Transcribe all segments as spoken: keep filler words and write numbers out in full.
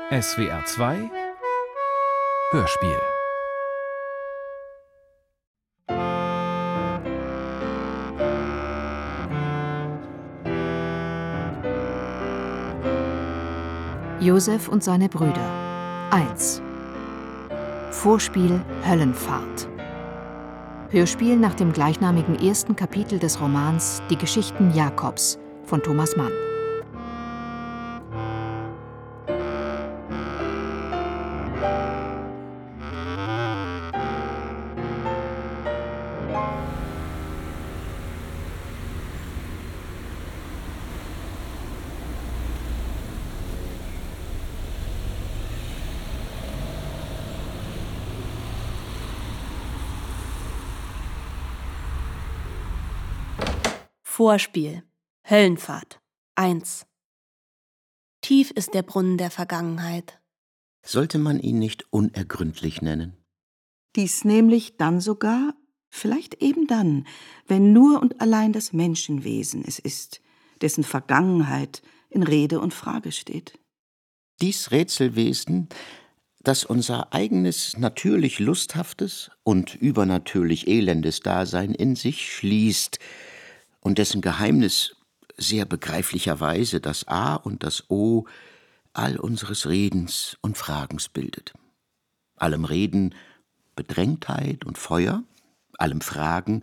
S W R zwei Hörspiel. Josef und seine Brüder. eins. Vorspiel Höllenfahrt. Hörspiel nach dem gleichnamigen ersten Kapitel des Romans Die Geschichten Jakobs von Thomas Mann. Vorspiel Höllenfahrt eins. Tief ist der Brunnen der Vergangenheit. Sollte man ihn nicht unergründlich nennen? Dies nämlich dann sogar, vielleicht eben dann, wenn nur und allein das Menschenwesen es ist, dessen Vergangenheit in Rede und Frage steht. Dies Rätselwesen, das unser eigenes natürlich lusthaftes und übernatürlich elendes Dasein in sich schließt, und dessen Geheimnis sehr begreiflicherweise das A und das O all unseres Redens und Fragens bildet. Allem Reden Bedrängtheit und Feuer, allem Fragen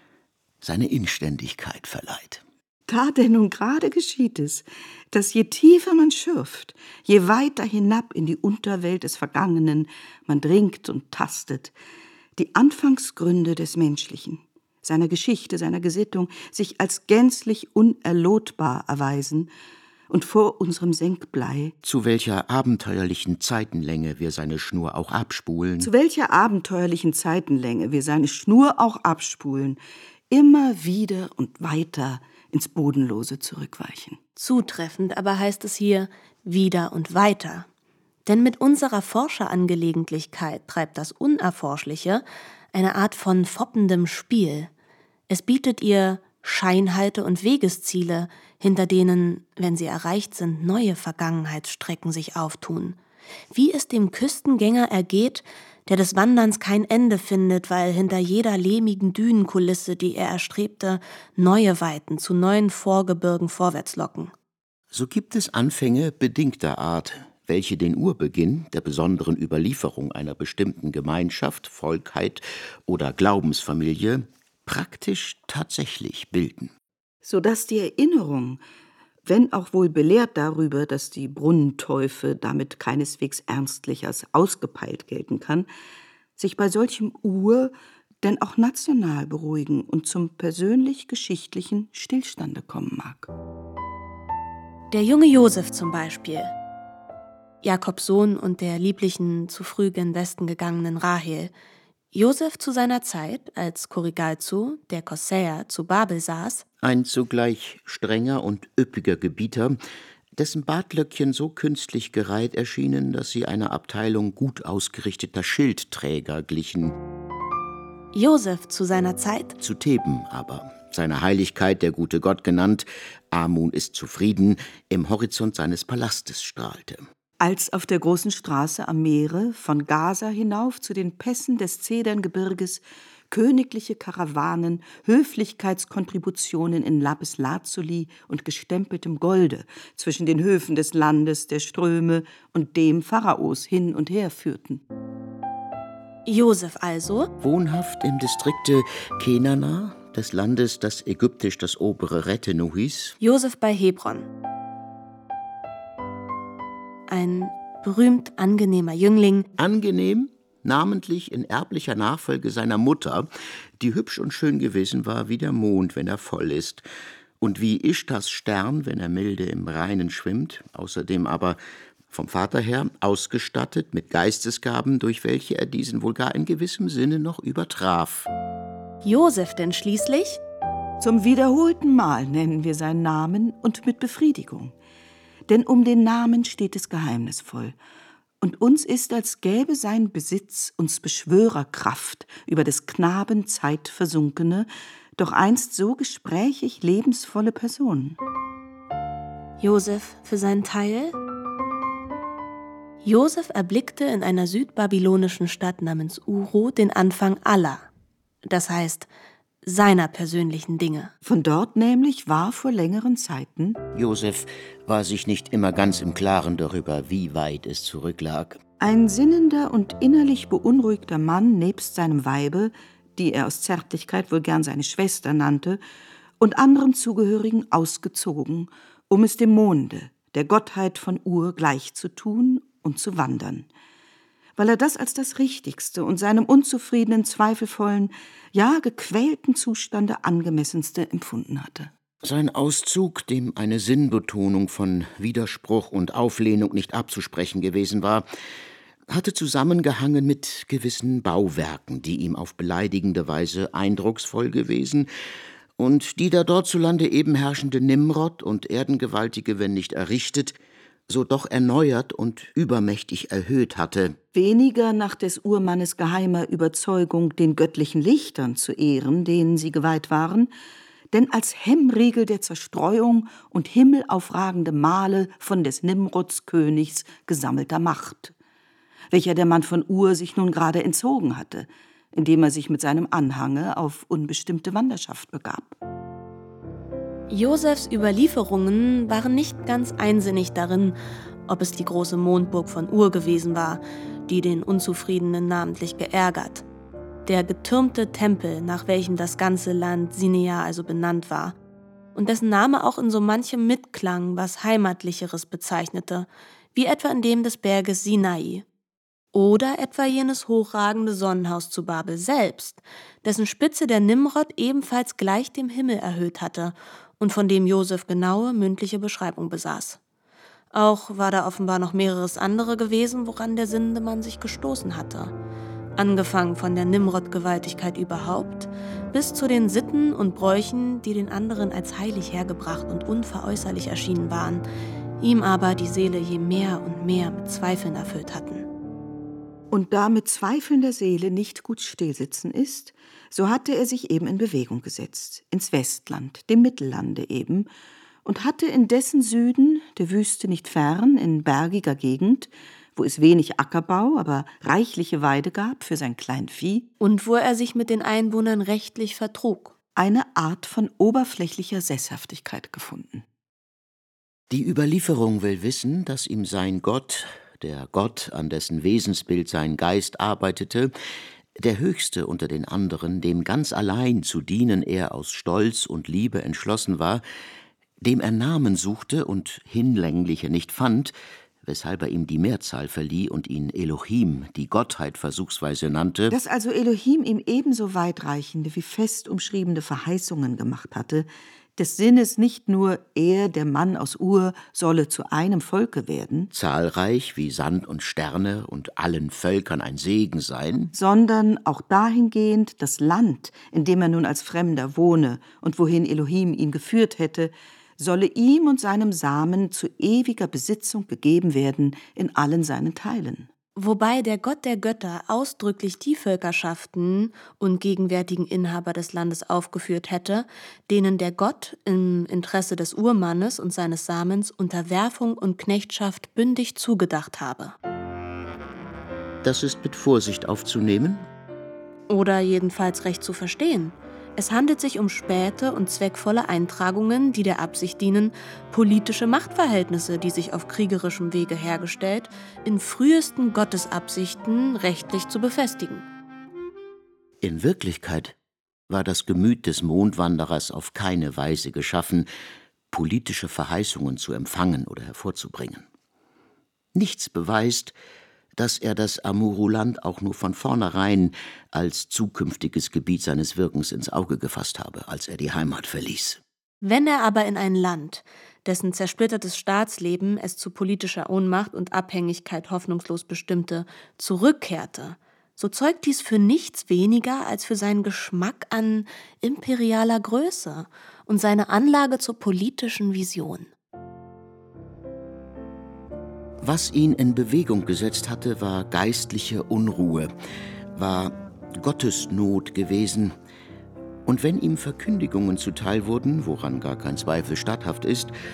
seine Inständigkeit verleiht. Da denn nun gerade geschieht es, dass je tiefer man schürft, je weiter hinab in die Unterwelt des Vergangenen man dringt und tastet, die Anfangsgründe des Menschlichen, seiner Geschichte, seiner Gesittung, sich als gänzlich unerlotbar erweisen und vor unserem Senkblei, zu welcher abenteuerlichen Zeitenlänge wir seine Schnur auch abspulen, zu welcher abenteuerlichen Zeitenlänge wir seine Schnur auch abspulen, immer wieder und weiter ins Bodenlose zurückweichen. Zutreffend aber heißt es hier wieder und weiter. Denn mit unserer Forscherangelegenheit treibt das Unerforschliche eine Art von foppendem Spiel. Es bietet ihr Scheinhalte und Wegesziele, hinter denen, wenn sie erreicht sind, neue Vergangenheitsstrecken sich auftun. Wie es dem Küstengänger ergeht, der des Wanderns kein Ende findet, weil hinter jeder lehmigen Dünenkulisse, die er erstrebte, neue Weiten zu neuen Vorgebirgen vorwärts locken. So gibt es Anfänge bedingter Art, welche den Urbeginn der besonderen Überlieferung einer bestimmten Gemeinschaft, Volkheit oder Glaubensfamilie praktisch tatsächlich bilden. Sodass die Erinnerung, wenn auch wohl belehrt darüber, dass die Brunnenteufe damit keineswegs ernstlich als ausgepeilt gelten kann, sich bei solchem Ur denn auch national beruhigen und zum persönlich-geschichtlichen Stillstande kommen mag. Der junge Josef zum Beispiel, Jakobs Sohn und der lieblichen, zu früh gen Westen gegangenen Rahel. Josef zu seiner Zeit, als Kurigalzu, der Kossäer, zu Babel saß, ein zugleich strenger und üppiger Gebieter, dessen Bartlöckchen so künstlich gereiht erschienen, dass sie einer Abteilung gut ausgerichteter Schildträger glichen. Josef zu seiner Zeit, zu Theben aber, seine Heiligkeit, der gute Gott genannt, Amun ist zufrieden, im Horizont seines Palastes strahlte. Als auf der großen Straße am Meere von Gaza hinauf zu den Pässen des Zederngebirges königliche Karawanen, Höflichkeitskontributionen in Lapis-Lazuli und gestempeltem Golde zwischen den Höfen des Landes, der Ströme und dem Pharaos hin und her führten. Josef also, wohnhaft im Distrikte Kenana, des Landes, das ägyptisch das obere Rettenu hieß, Josef bei Hebron. Ein berühmt angenehmer Jüngling. Angenehm, namentlich in erblicher Nachfolge seiner Mutter, die hübsch und schön gewesen war wie der Mond, wenn er voll ist, und wie Ischtars Stern, wenn er milde im Reinen schwimmt, außerdem aber vom Vater her ausgestattet mit Geistesgaben, durch welche er diesen wohl gar in gewissem Sinne noch übertraf. Josef denn schließlich? Zum wiederholten Mal nennen wir seinen Namen und mit Befriedigung. Denn um den Namen steht es geheimnisvoll. Und uns ist, als gäbe sein Besitz uns Beschwörerkraft über des Knaben Zeit versunkene, doch einst so gesprächig lebensvolle Person. Josef für seinen Teil? Josef erblickte in einer südbabylonischen Stadt namens Uru den Anfang aller, das heißt seiner persönlichen Dinge. Von dort nämlich war vor längeren Zeiten Josef war sich nicht immer ganz im Klaren darüber, wie weit es zurücklag. ein sinnender und innerlich beunruhigter Mann nebst seinem Weibe, die er aus Zärtlichkeit wohl gern seine Schwester nannte, und anderen Zugehörigen ausgezogen, um es dem Monde, der Gottheit von Ur, gleich zu tun und zu wandern, weil er das als das Richtigste und seinem unzufriedenen, zweifelvollen, ja gequälten Zustande angemessenste empfunden hatte. Sein Auszug, dem eine Sinnbetonung von Widerspruch und Auflehnung nicht abzusprechen gewesen war, hatte zusammengehangen mit gewissen Bauwerken, die ihm auf beleidigende Weise eindrucksvoll gewesen und die der dortzulande eben herrschende Nimrod und Erdengewaltige, wenn nicht errichtet, so doch erneuert und übermächtig erhöht hatte. Weniger nach des Urmannes geheimer Überzeugung, den göttlichen Lichtern zu ehren, denen sie geweiht waren, denn als Hemmriegel der Zerstreuung und himmelaufragende Male von des Nimrods Königs gesammelter Macht, welcher der Mann von Ur sich nun gerade entzogen hatte, indem er sich mit seinem Anhange auf unbestimmte Wanderschaft begab. Josefs Überlieferungen waren nicht ganz einsinnig darin, ob es die große Mondburg von Ur gewesen war, die den Unzufriedenen namentlich geärgert. Der getürmte Tempel, nach welchem das ganze Land Sinea also benannt war, und dessen Name auch in so manchem mitklang, was Heimatlicheres bezeichnete, wie etwa in dem des Berges Sinai. Oder etwa jenes hochragende Sonnenhaus zu Babel selbst, dessen Spitze der Nimrod ebenfalls gleich dem Himmel erhöht hatte und von dem Josef genaue mündliche Beschreibung besaß. Auch war da offenbar noch mehreres andere gewesen, woran der sinnende Mann sich gestoßen hatte. Angefangen von der Nimrod-Gewaltigkeit überhaupt, bis zu den Sitten und Bräuchen, die den anderen als heilig hergebracht und unveräußerlich erschienen waren, ihm aber die Seele je mehr und mehr mit Zweifeln erfüllt hatten. Und da mit zweifelnder Seele nicht gut stillsitzen ist, so hatte er sich eben in Bewegung gesetzt, ins Westland, dem Mittellande eben, und hatte in dessen Süden, der Wüste nicht fern, in bergiger Gegend, wo es wenig Ackerbau, aber reichliche Weide gab für sein Kleinvieh, und wo er sich mit den Einwohnern rechtlich vertrug, eine Art von oberflächlicher Sesshaftigkeit gefunden. Die Überlieferung will wissen, dass ihm sein Gott, der Gott, an dessen Wesensbild sein Geist arbeitete, der Höchste unter den anderen, dem ganz allein zu dienen er aus Stolz und Liebe entschlossen war, dem er Namen suchte und hinlängliche nicht fand, weshalb er ihm die Mehrzahl verlieh und ihn Elohim, die Gottheit, versuchsweise nannte. Dass also Elohim ihm ebenso weitreichende wie fest umschriebene Verheißungen gemacht hatte, des Sinnes nicht nur er, der Mann aus Ur, solle zu einem Volke werden, zahlreich wie Sand und Sterne und allen Völkern ein Segen sein, sondern auch dahingehend das Land, in dem er nun als Fremder wohne und wohin Elohim ihn geführt hätte, solle ihm und seinem Samen zu ewiger Besitzung gegeben werden in allen seinen Teilen. Wobei der Gott der Götter ausdrücklich die Völkerschaften und gegenwärtigen Inhaber des Landes aufgeführt hätte, denen der Gott im Interesse des Urmannes und seines Samens Unterwerfung und Knechtschaft bündig zugedacht habe. Das ist mit Vorsicht aufzunehmen. Oder jedenfalls recht zu verstehen. Es handelt sich um späte und zweckvolle Eintragungen, die der Absicht dienen, politische Machtverhältnisse, die sich auf kriegerischem Wege hergestellt, in frühesten Gottesabsichten rechtlich zu befestigen. In Wirklichkeit war das Gemüt des Mondwanderers auf keine Weise geschaffen, politische Verheißungen zu empfangen oder hervorzubringen. Nichts beweist, dass er das Amuruland auch nur von vornherein als zukünftiges Gebiet seines Wirkens ins Auge gefasst habe, als er die Heimat verließ. Wenn er aber in ein Land, dessen zersplittertes Staatsleben es zu politischer Ohnmacht und Abhängigkeit hoffnungslos bestimmte, zurückkehrte, so zeugt dies für nichts weniger als für seinen Geschmack an imperialer Größe und seine Anlage zur politischen Vision. Was ihn in Bewegung gesetzt hatte, war geistliche Unruhe, war Gottesnot gewesen. Und wenn ihm Verkündigungen zuteil wurden, woran gar kein Zweifel statthaft ist,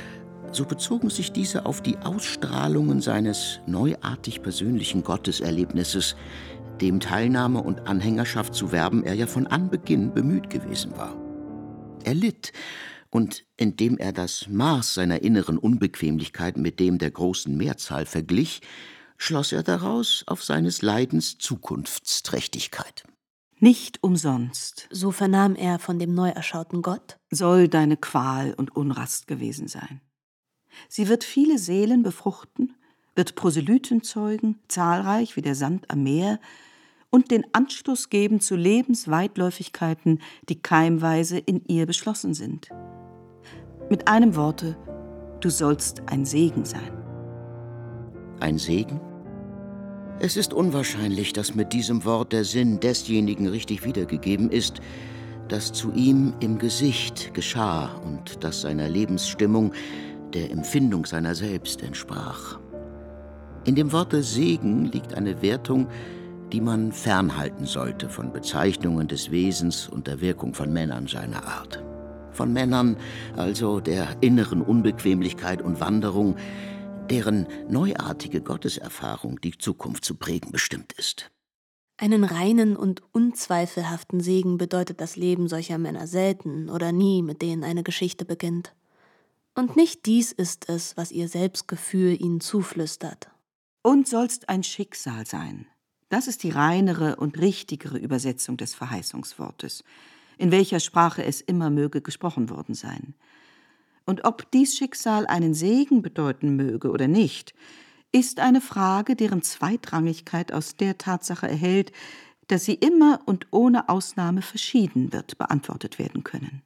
so bezogen sich diese auf die Ausstrahlungen seines neuartig persönlichen Gotteserlebnisses, dem Teilnahme und Anhängerschaft zu werben er ja von Anbeginn bemüht gewesen war. Er litt, und indem er das Maß seiner inneren Unbequemlichkeit mit dem der großen Mehrzahl verglich, schloss er daraus auf seines Leidens Zukunftsträchtigkeit. Nicht umsonst, so vernahm er von dem neu erschauten Gott, soll deine Qual und Unrast gewesen sein. Sie wird viele Seelen befruchten, wird Proselyten zeugen, zahlreich wie der Sand am Meer, und den Anstoß geben zu Lebensweitläufigkeiten, die keimweise in ihr beschlossen sind. Mit einem Worte, du sollst ein Segen sein. Ein Segen? Es ist unwahrscheinlich, dass mit diesem Wort der Sinn desjenigen richtig wiedergegeben ist, das zu ihm im Gesicht geschah und das seiner Lebensstimmung, der Empfindung seiner selbst entsprach. In dem Worte Segen liegt eine Wertung, die man fernhalten sollte von Bezeichnungen des Wesens und der Wirkung von Männern seiner Art. Von Männern, also der inneren Unbequemlichkeit und Wanderung, deren neuartige Gotteserfahrung die Zukunft zu prägen bestimmt ist. Einen reinen und unzweifelhaften Segen bedeutet das Leben solcher Männer selten oder nie, mit denen eine Geschichte beginnt. Und nicht dies ist es, was ihr Selbstgefühl ihnen zuflüstert. Und sollst ein Schicksal sein. Das ist die reinere und richtigere Übersetzung des Verheißungswortes, in welcher Sprache es immer möge gesprochen worden sein. Und ob dies Schicksal einen Segen bedeuten möge oder nicht, ist eine Frage, deren Zweitrangigkeit aus der Tatsache erhält, dass sie immer und ohne Ausnahme verschieden wird beantwortet werden können.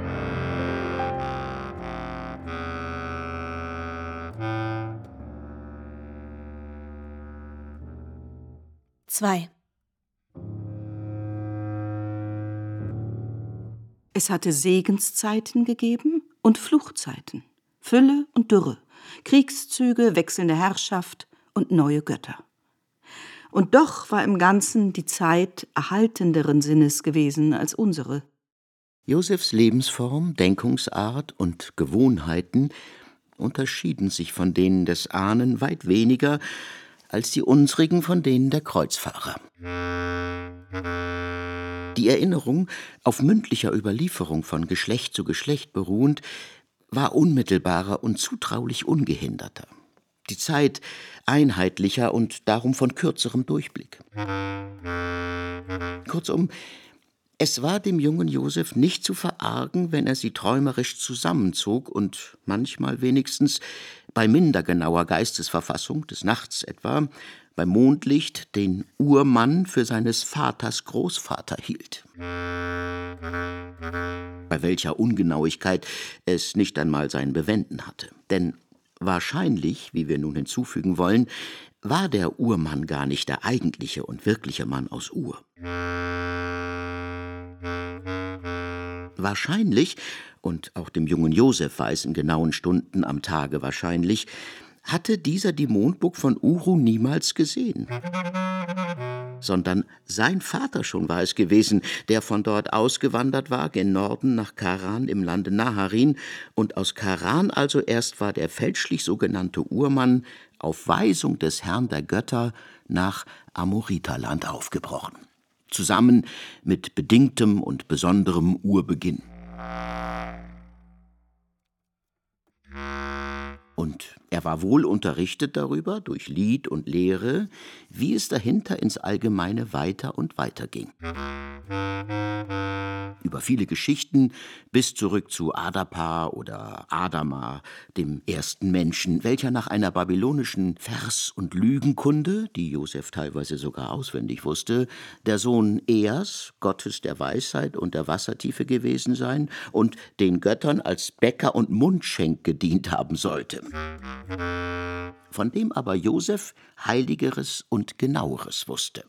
zwei. Es hatte Segenszeiten gegeben und Fluchzeiten, Fülle und Dürre, Kriegszüge, wechselnde Herrschaft und neue Götter. Und doch war im Ganzen die Zeit erhaltenderen Sinnes gewesen als unsere. Josefs Lebensform, Denkungsart und Gewohnheiten unterschieden sich von denen des Ahnen weit weniger als die unsrigen von denen der Kreuzfahrer. Die Erinnerung, auf mündlicher Überlieferung von Geschlecht zu Geschlecht beruhend, war unmittelbarer und zutraulich ungehinderter. Die Zeit einheitlicher und darum von kürzerem Durchblick. Kurzum, es war dem jungen Josef nicht zu verargen, wenn er sie träumerisch zusammenzog und manchmal wenigstens bei minder genauer Geistesverfassung, des Nachts etwa, beim Mondlicht den Urmann für seines Vaters Großvater hielt. Bei welcher Ungenauigkeit es nicht einmal sein Bewenden hatte. Denn wahrscheinlich, wie wir nun hinzufügen wollen, war der Urmann gar nicht der eigentliche und wirkliche Mann aus Ur. Wahrscheinlich, und auch dem jungen Josef war es in genauen Stunden am Tage wahrscheinlich, hatte dieser die Mondburg von Uru niemals gesehen. Sondern sein Vater schon war es gewesen, der von dort ausgewandert war, gen Norden nach Karan im Lande Naharin, und aus Karan also erst war der fälschlich sogenannte Urmann auf Weisung des Herrn der Götter nach Amoriterland aufgebrochen. Zusammen mit bedingtem und besonderem Urbeginn. Und er war wohl unterrichtet darüber, durch Lied und Lehre, wie es dahinter ins Allgemeine weiter und weiter ging. Über viele Geschichten bis zurück zu Adapa oder Adama, dem ersten Menschen, welcher nach einer babylonischen Vers- und Lügenkunde, die Josef teilweise sogar auswendig wusste, der Sohn Eas, Gottes der Weisheit und der Wassertiefe gewesen sein und den Göttern als Bäcker und Mundschenk gedient haben sollte. Von dem aber Josef Heiligeres und Genaueres wusste.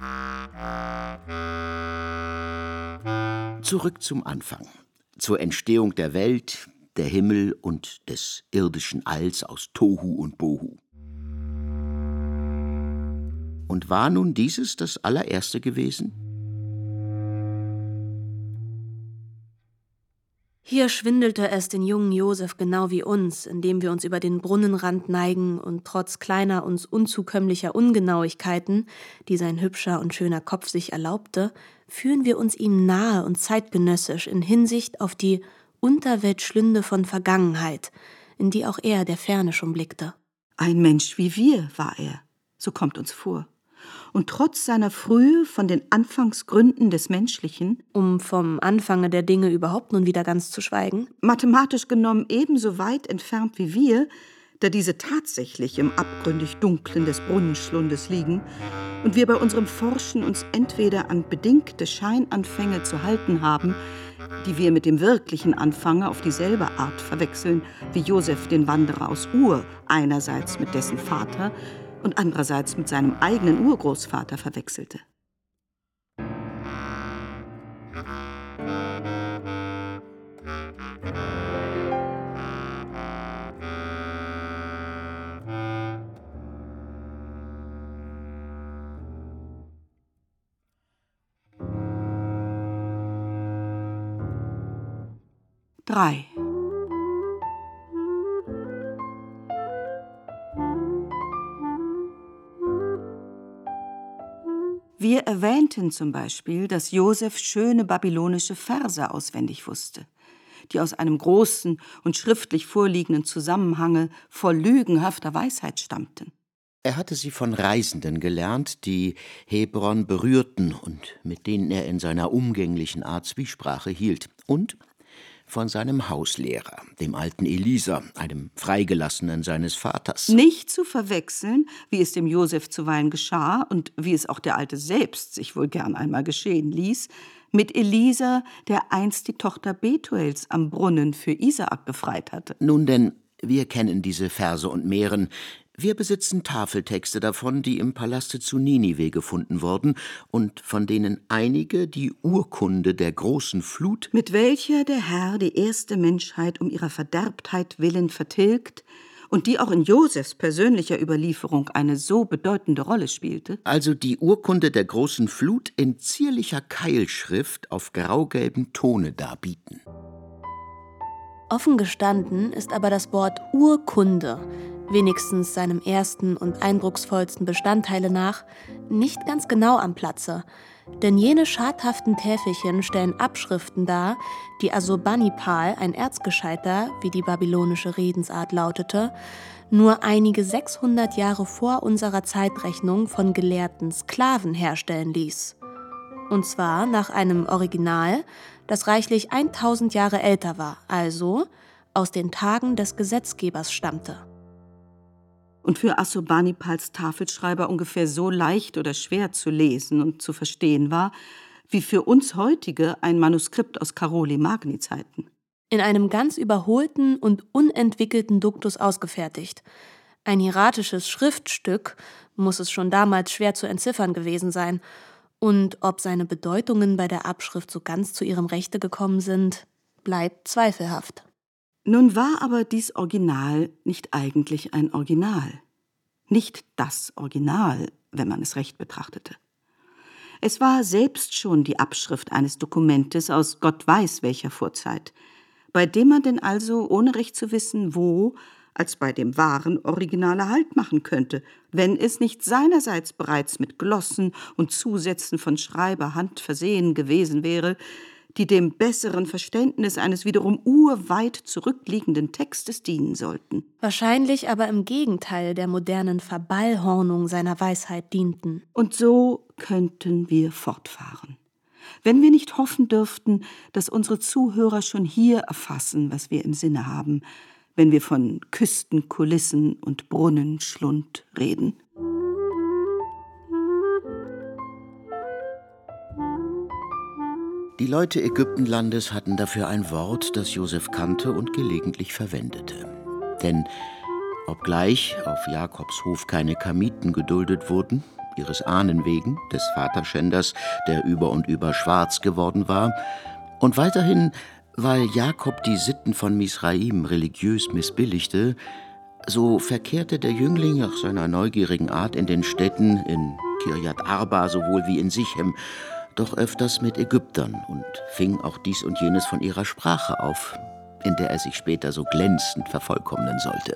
Zurück zum Anfang, zur Entstehung der Welt, der Himmel und des irdischen Alls aus Tohu und Bohu. Und war nun dieses das allererste gewesen? Hier schwindelte es den jungen Josef genau wie uns, indem wir uns über den Brunnenrand neigen und trotz kleiner, uns unzukömmlicher Ungenauigkeiten, die sein hübscher und schöner Kopf sich erlaubte, führen wir uns ihm nahe und zeitgenössisch in Hinsicht auf die Unterweltschlünde von Vergangenheit, in die auch er der Ferne schon blickte. Ein Mensch wie wir war er, so kommt uns vor. Und trotz seiner Frühe von den Anfangsgründen des Menschlichen, um vom Anfange der Dinge überhaupt nun wieder ganz zu schweigen, mathematisch genommen ebenso weit entfernt wie wir, da diese tatsächlich im abgründig Dunklen des Brunnenschlundes liegen und wir bei unserem Forschen uns entweder an bedingte Scheinanfänge zu halten haben, die wir mit dem wirklichen Anfange auf dieselbe Art verwechseln, wie Josef den Wanderer aus Ur einerseits mit dessen Vater und andererseits mit seinem eigenen Urgroßvater verwechselte. Drei. Wir erwähnten zum Beispiel, dass Josef schöne babylonische Verse auswendig wusste, die aus einem großen und schriftlich vorliegenden Zusammenhange voll lügenhafter Weisheit stammten. Er hatte sie von Reisenden gelernt, die Hebron berührten und mit denen er in seiner umgänglichen Art Zwiesprache hielt, und von seinem Hauslehrer, dem alten Elisa, einem Freigelassenen seines Vaters. Nicht zu verwechseln, wie es dem Josef zuweilen geschah und wie es auch der Alte selbst sich wohl gern einmal geschehen ließ, mit Elisa, der einst die Tochter Betuels am Brunnen für Isaak befreit hatte. Nun denn, wir kennen diese Verse und mehren. Wir besitzen Tafeltexte davon, die im Palaste zu Ninive gefunden wurden und von denen einige die Urkunde der großen Flut, mit welcher der Herr die erste Menschheit um ihrer Verderbtheit willen vertilgt und die auch in Josefs persönlicher Überlieferung eine so bedeutende Rolle spielte, also die Urkunde der großen Flut in zierlicher Keilschrift auf graugelbem Tone darbieten. Offen gestanden ist aber das Wort Urkunde, wenigstens seinem ersten und eindrucksvollsten Bestandteile nach, nicht ganz genau am Platze. Denn jene schadhaften Täfelchen stellen Abschriften dar, die Assurbanipal, ein Erzgescheiter, wie die babylonische Redensart lautete, nur einige sechshundert Jahre vor unserer Zeitrechnung von gelehrten Sklaven herstellen ließ. Und zwar nach einem Original, das reichlich tausend Jahre älter war, also aus den Tagen des Gesetzgebers stammte. Und für Assurbanipals Tafelschreiber ungefähr so leicht oder schwer zu lesen und zu verstehen war, wie für uns heutige ein Manuskript aus Caroli Magni Zeiten. In einem ganz überholten und unentwickelten Duktus ausgefertigt. Ein hieratisches Schriftstück muss es schon damals schwer zu entziffern gewesen sein. Und ob seine Bedeutungen bei der Abschrift so ganz zu ihrem Rechte gekommen sind, bleibt zweifelhaft. Nun war aber dies Original nicht eigentlich ein Original. Nicht das Original, wenn man es recht betrachtete. Es war selbst schon die Abschrift eines Dokumentes aus Gott weiß welcher Vorzeit, bei dem man denn also, ohne recht zu wissen, wo, als bei dem wahren Originale Halt machen könnte, wenn es nicht seinerseits bereits mit Glossen und Zusätzen von Schreiberhand versehen gewesen wäre, die dem besseren Verständnis eines wiederum urweit zurückliegenden Textes dienen sollten. Wahrscheinlich aber im Gegenteil der modernen Verballhornung seiner Weisheit dienten. Und so könnten wir fortfahren. Wenn wir nicht hoffen dürften, dass unsere Zuhörer schon hier erfassen, was wir im Sinne haben, wenn wir von Küstenkulissen und Brunnenschlund reden. Die Leute Ägyptenlandes hatten dafür ein Wort, das Josef kannte und gelegentlich verwendete. Denn obgleich auf Jakobs Hof keine Kamiten geduldet wurden, ihres Ahnen wegen, des Vaterschänders, der über und über schwarz geworden war, und weiterhin, weil Jakob die Sitten von Misraim religiös missbilligte, so verkehrte der Jüngling nach seiner neugierigen Art in den Städten, in Kirjat Arba sowohl wie in Sichem, doch öfters mit Ägyptern und fing auch dies und jenes von ihrer Sprache auf, in der er sich später so glänzend vervollkommnen sollte.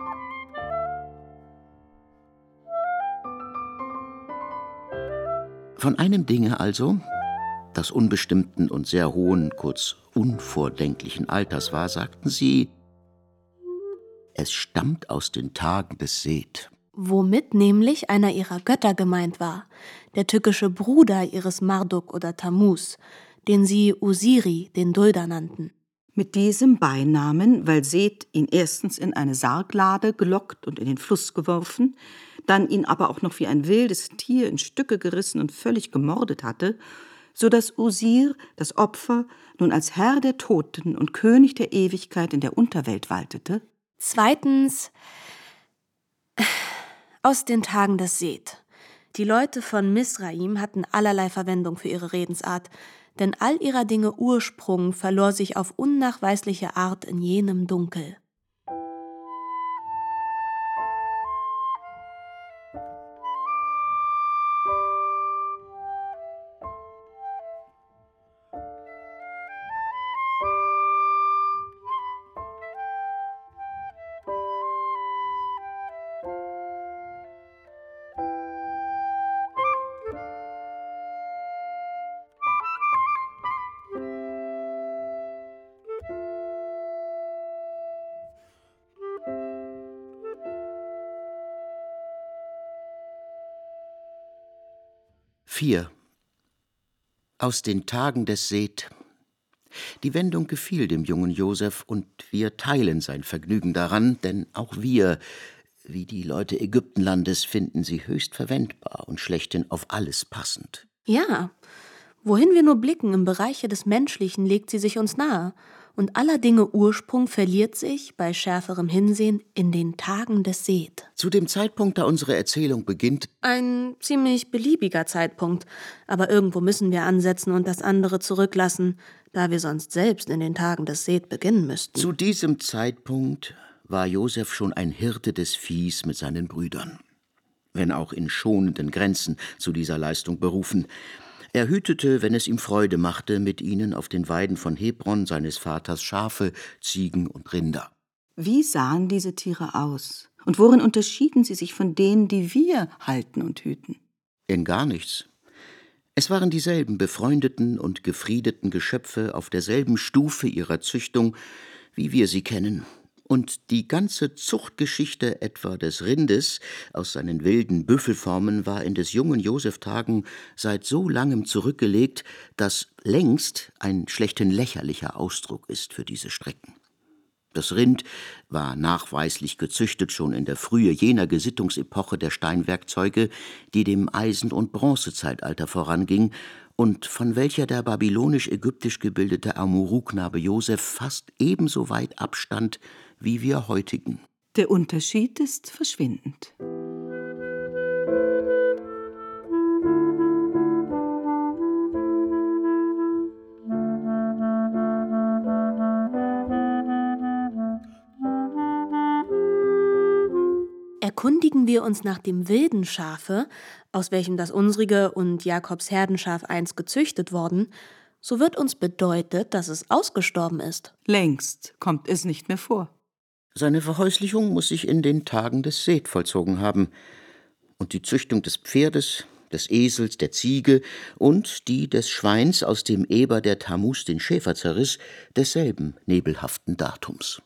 Von einem Dinge also, das unbestimmten und sehr hohen, kurz unvordenklichen Alters war, sagten sie, es stammt aus den Tagen des Seth. Womit nämlich einer ihrer Götter gemeint war, der tückische Bruder ihres Marduk oder Tammuz, den sie Osiri, den Dulder, nannten. Mit diesem Beinamen, weil Seth ihn erstens in eine Sarglade gelockt und in den Fluss geworfen, dann ihn aber auch noch wie ein wildes Tier in Stücke gerissen und völlig gemordet hatte, so dass Osir, das Opfer, nun als Herr der Toten und König der Ewigkeit in der Unterwelt waltete. Zweitens, aus den Tagen des Seth. Die Leute von Misraim hatten allerlei Verwendung für ihre Redensart, denn all ihrer Dinge Ursprung verlor sich auf unnachweisliche Art in jenem Dunkel. vier. Aus den Tagen des Seth. Die Wendung gefiel dem jungen Joseph, und wir teilen sein Vergnügen daran, denn auch wir, wie die Leute Ägyptenlandes, finden sie höchst verwendbar und schlechthin auf alles passend. Ja, wohin wir nur blicken, im Bereiche des Menschlichen legt sie sich uns nahe, und aller Dinge Ursprung verliert sich, bei schärferem Hinsehen, in den Tagen des Seth. Zu dem Zeitpunkt, da unsere Erzählung beginnt, Ein ziemlich beliebiger Zeitpunkt, aber irgendwo müssen wir ansetzen und das andere zurücklassen, da wir sonst selbst in den Tagen des Seth beginnen müssten. zu diesem Zeitpunkt war Joseph schon ein Hirte des Viehs mit seinen Brüdern, wenn auch in schonenden Grenzen zu dieser Leistung berufen. Er hütete, wenn es ihm Freude machte, mit ihnen auf den Weiden von Hebron seines Vaters Schafe, Ziegen und Rinder. Wie sahen diese Tiere aus? Und worin unterschieden sie sich von denen, die wir halten und hüten? In gar nichts. Es waren dieselben befreundeten und gefriedeten Geschöpfe auf derselben Stufe ihrer Züchtung, wie wir sie kennen. Und die ganze Zuchtgeschichte etwa des Rindes aus seinen wilden Büffelformen war in des jungen Joseph Tagen seit so langem zurückgelegt, dass längst ein schlechthin lächerlicher Ausdruck ist für diese Strecken. Das Rind war nachweislich gezüchtet schon in der Frühe jener Gesittungsepoche der Steinwerkzeuge, die dem Eisen- und Bronzezeitalter voranging und von welcher der babylonisch-ägyptisch gebildete Amuruknabe Joseph fast ebenso weit abstand wie wir heutigen. Der Unterschied ist verschwindend. Erkundigen wir uns nach dem wilden Schafe, aus welchem das unsrige und Jakobs Herdenschaf einst gezüchtet worden, so wird uns bedeutet, dass es ausgestorben ist. Längst kommt es nicht mehr vor. Seine Verhäuslichung muss sich in den Tagen des Seth vollzogen haben und die Züchtung des Pferdes, des Esels, der Ziege und die des Schweins, aus dem Eber der Tammuz den Schäfer zerriss, desselben nebelhaften Datums.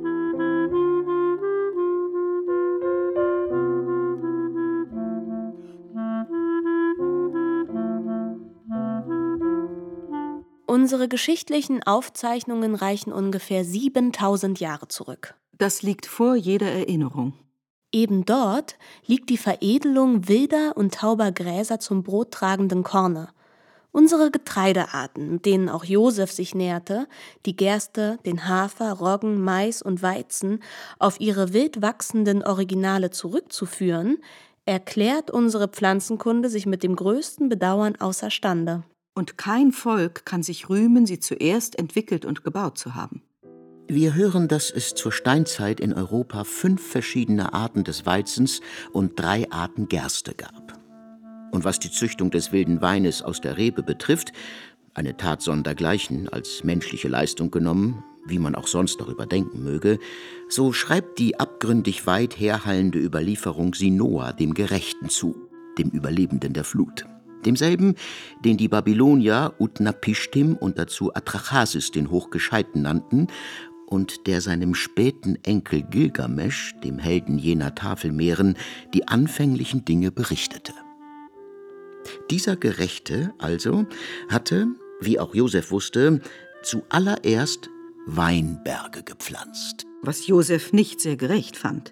Unsere geschichtlichen Aufzeichnungen reichen ungefähr siebentausend Jahre zurück. Das liegt vor jeder Erinnerung. Eben dort liegt die Veredelung wilder und tauber Gräser zum brottragenden Korne. Unsere Getreidearten, mit denen auch Joseph sich näherte, die Gerste, den Hafer, Roggen, Mais und Weizen, auf ihre wild wachsenden Originale zurückzuführen, erklärt unsere Pflanzenkunde sich mit dem größten Bedauern außerstande. Und kein Volk kann sich rühmen, sie zuerst entwickelt und gebaut zu haben. Wir hören, dass es zur Steinzeit in Europa fünf verschiedene Arten des Weizens und drei Arten Gerste gab. Und was die Züchtung des wilden Weines aus der Rebe betrifft, eine Tat sondergleichen als menschliche Leistung genommen, wie man auch sonst darüber denken möge, so schreibt die abgründig weit herhallende Überlieferung sie Noah, dem Gerechten, zu, dem Überlebenden der Flut. Demselben, den die Babylonier Utnapishtim und dazu Atrachasis den Hochgescheiten nannten und der seinem späten Enkel Gilgamesch, dem Helden jener Tafelmeeren, die anfänglichen Dinge berichtete. Dieser Gerechte also hatte, wie auch Josef wusste, zuallererst Weinberge gepflanzt. Was Josef nicht sehr gerecht fand.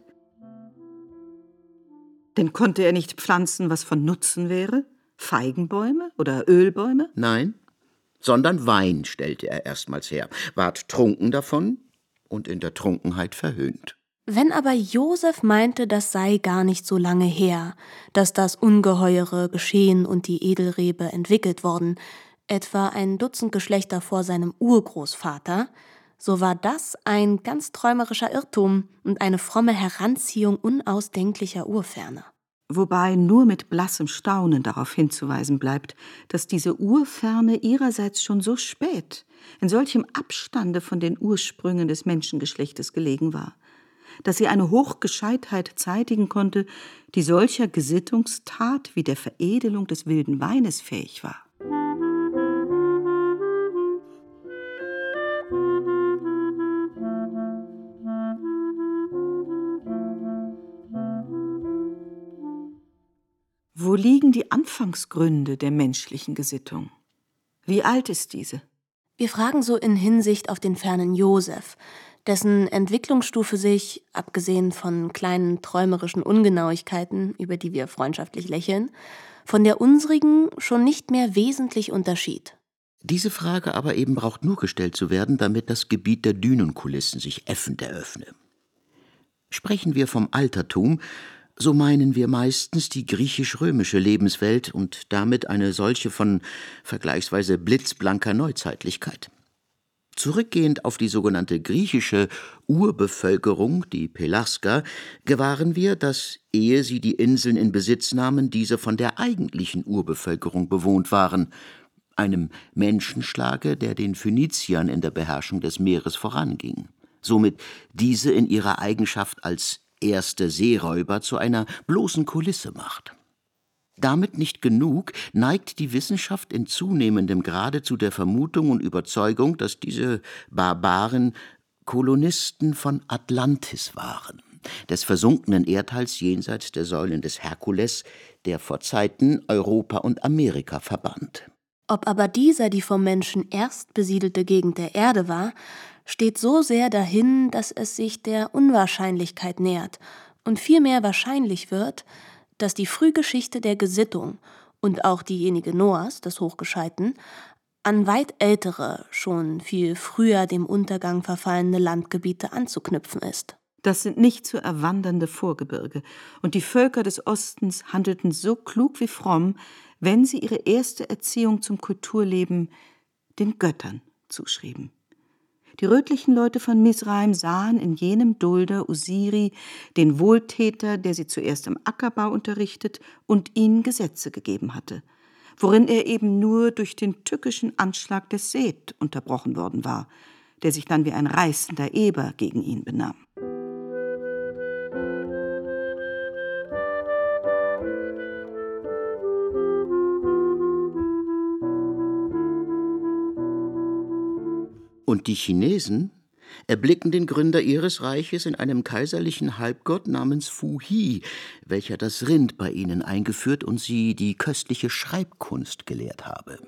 Denn konnte er nicht pflanzen, was von Nutzen wäre? Feigenbäume oder Ölbäume? Nein, sondern Wein stellte er erstmals her, ward trunken davon und in der Trunkenheit verhöhnt. Wenn aber Josef meinte, das sei gar nicht so lange her, dass das Ungeheure geschehen und die Edelrebe entwickelt worden, etwa ein Dutzend Geschlechter vor seinem Urgroßvater, so war das ein ganz träumerischer Irrtum und eine fromme Heranziehung unausdenklicher Urferne. Wobei nur mit blassem Staunen darauf hinzuweisen bleibt, dass diese Urferne ihrerseits schon so spät, in solchem Abstande von den Ursprüngen des Menschengeschlechtes gelegen war, dass sie eine Hochgescheitheit zeitigen konnte, die solcher Gesittungstat wie der Veredelung des wilden Weines fähig war. Wo liegen die Anfangsgründe der menschlichen Gesittung? Wie alt ist diese? Wir fragen so in Hinsicht auf den fernen Josef, dessen Entwicklungsstufe sich, abgesehen von kleinen träumerischen Ungenauigkeiten, über die wir freundschaftlich lächeln, von der unsrigen schon nicht mehr wesentlich unterschied. Diese Frage aber eben braucht nur gestellt zu werden, damit das Gebiet der Dünenkulissen sich äffend eröffne. Sprechen wir vom Altertum, so meinen wir meistens die griechisch-römische Lebenswelt und damit eine solche von vergleichsweise blitzblanker Neuzeitlichkeit. Zurückgehend auf die sogenannte griechische Urbevölkerung, die Pelasger, gewahren wir, dass, ehe sie die Inseln in Besitz nahmen, diese von der eigentlichen Urbevölkerung bewohnt waren, einem Menschenschlage, der den Phöniziern in der Beherrschung des Meeres voranging, somit diese in ihrer Eigenschaft als erste Seeräuber zu einer bloßen Kulisse macht. Damit nicht genug, neigt die Wissenschaft in zunehmendem Grade zu der Vermutung und Überzeugung, dass diese Barbaren Kolonisten von Atlantis waren, des versunkenen Erdteils jenseits der Säulen des Herkules, der vor Zeiten Europa und Amerika verband. Ob aber dieser die vom Menschen erst besiedelte Gegend der Erde war, steht so sehr dahin, dass es sich der Unwahrscheinlichkeit nähert und vielmehr wahrscheinlich wird, dass die Frühgeschichte der Gesittung und auch diejenige Noahs, des Hochgescheiten, an weit ältere, schon viel früher dem Untergang verfallene Landgebiete anzuknüpfen ist. Das sind nicht zu erwandernde Vorgebirge, und die Völker des Ostens handelten so klug wie fromm, wenn sie ihre erste Erziehung zum Kulturleben den Göttern zuschrieben. Die rötlichen Leute von Misraim sahen in jenem Dulder Osiri den Wohltäter, der sie zuerst im Ackerbau unterrichtet und ihnen Gesetze gegeben hatte, worin er eben nur durch den tückischen Anschlag des Seth unterbrochen worden war, der sich dann wie ein reißender Eber gegen ihn benahm. Und die Chinesen erblicken den Gründer ihres Reiches in einem kaiserlichen Halbgott namens Fu Hi, welcher das Rind bei ihnen eingeführt und sie die köstliche Schreibkunst gelehrt habe.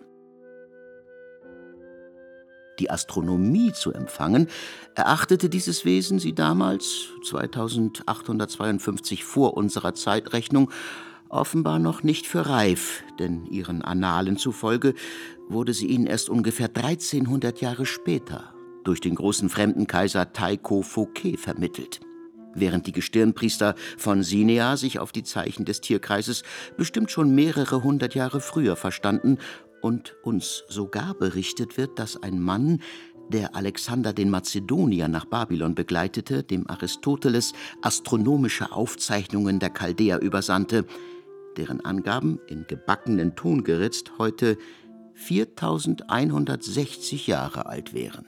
Die Astronomie zu empfangen, erachtete dieses Wesen sie damals, zweitausendachthundertzweiundfünfzig vor unserer Zeitrechnung, offenbar noch nicht für reif, denn ihren Annalen zufolge wurde sie ihnen erst ungefähr dreizehnhundert Jahre später durch den großen fremden Kaiser Taiko Foke vermittelt, während die Gestirnpriester von Sinea sich auf die Zeichen des Tierkreises bestimmt schon mehrere hundert Jahre früher verstanden und uns sogar berichtet wird, dass ein Mann, der Alexander den Mazedonier nach Babylon begleitete, dem Aristoteles astronomische Aufzeichnungen der Chaldäer übersandte, deren Angaben, in gebackenen Ton geritzt, heute viertausendeinhundertsechzig Jahre alt wären.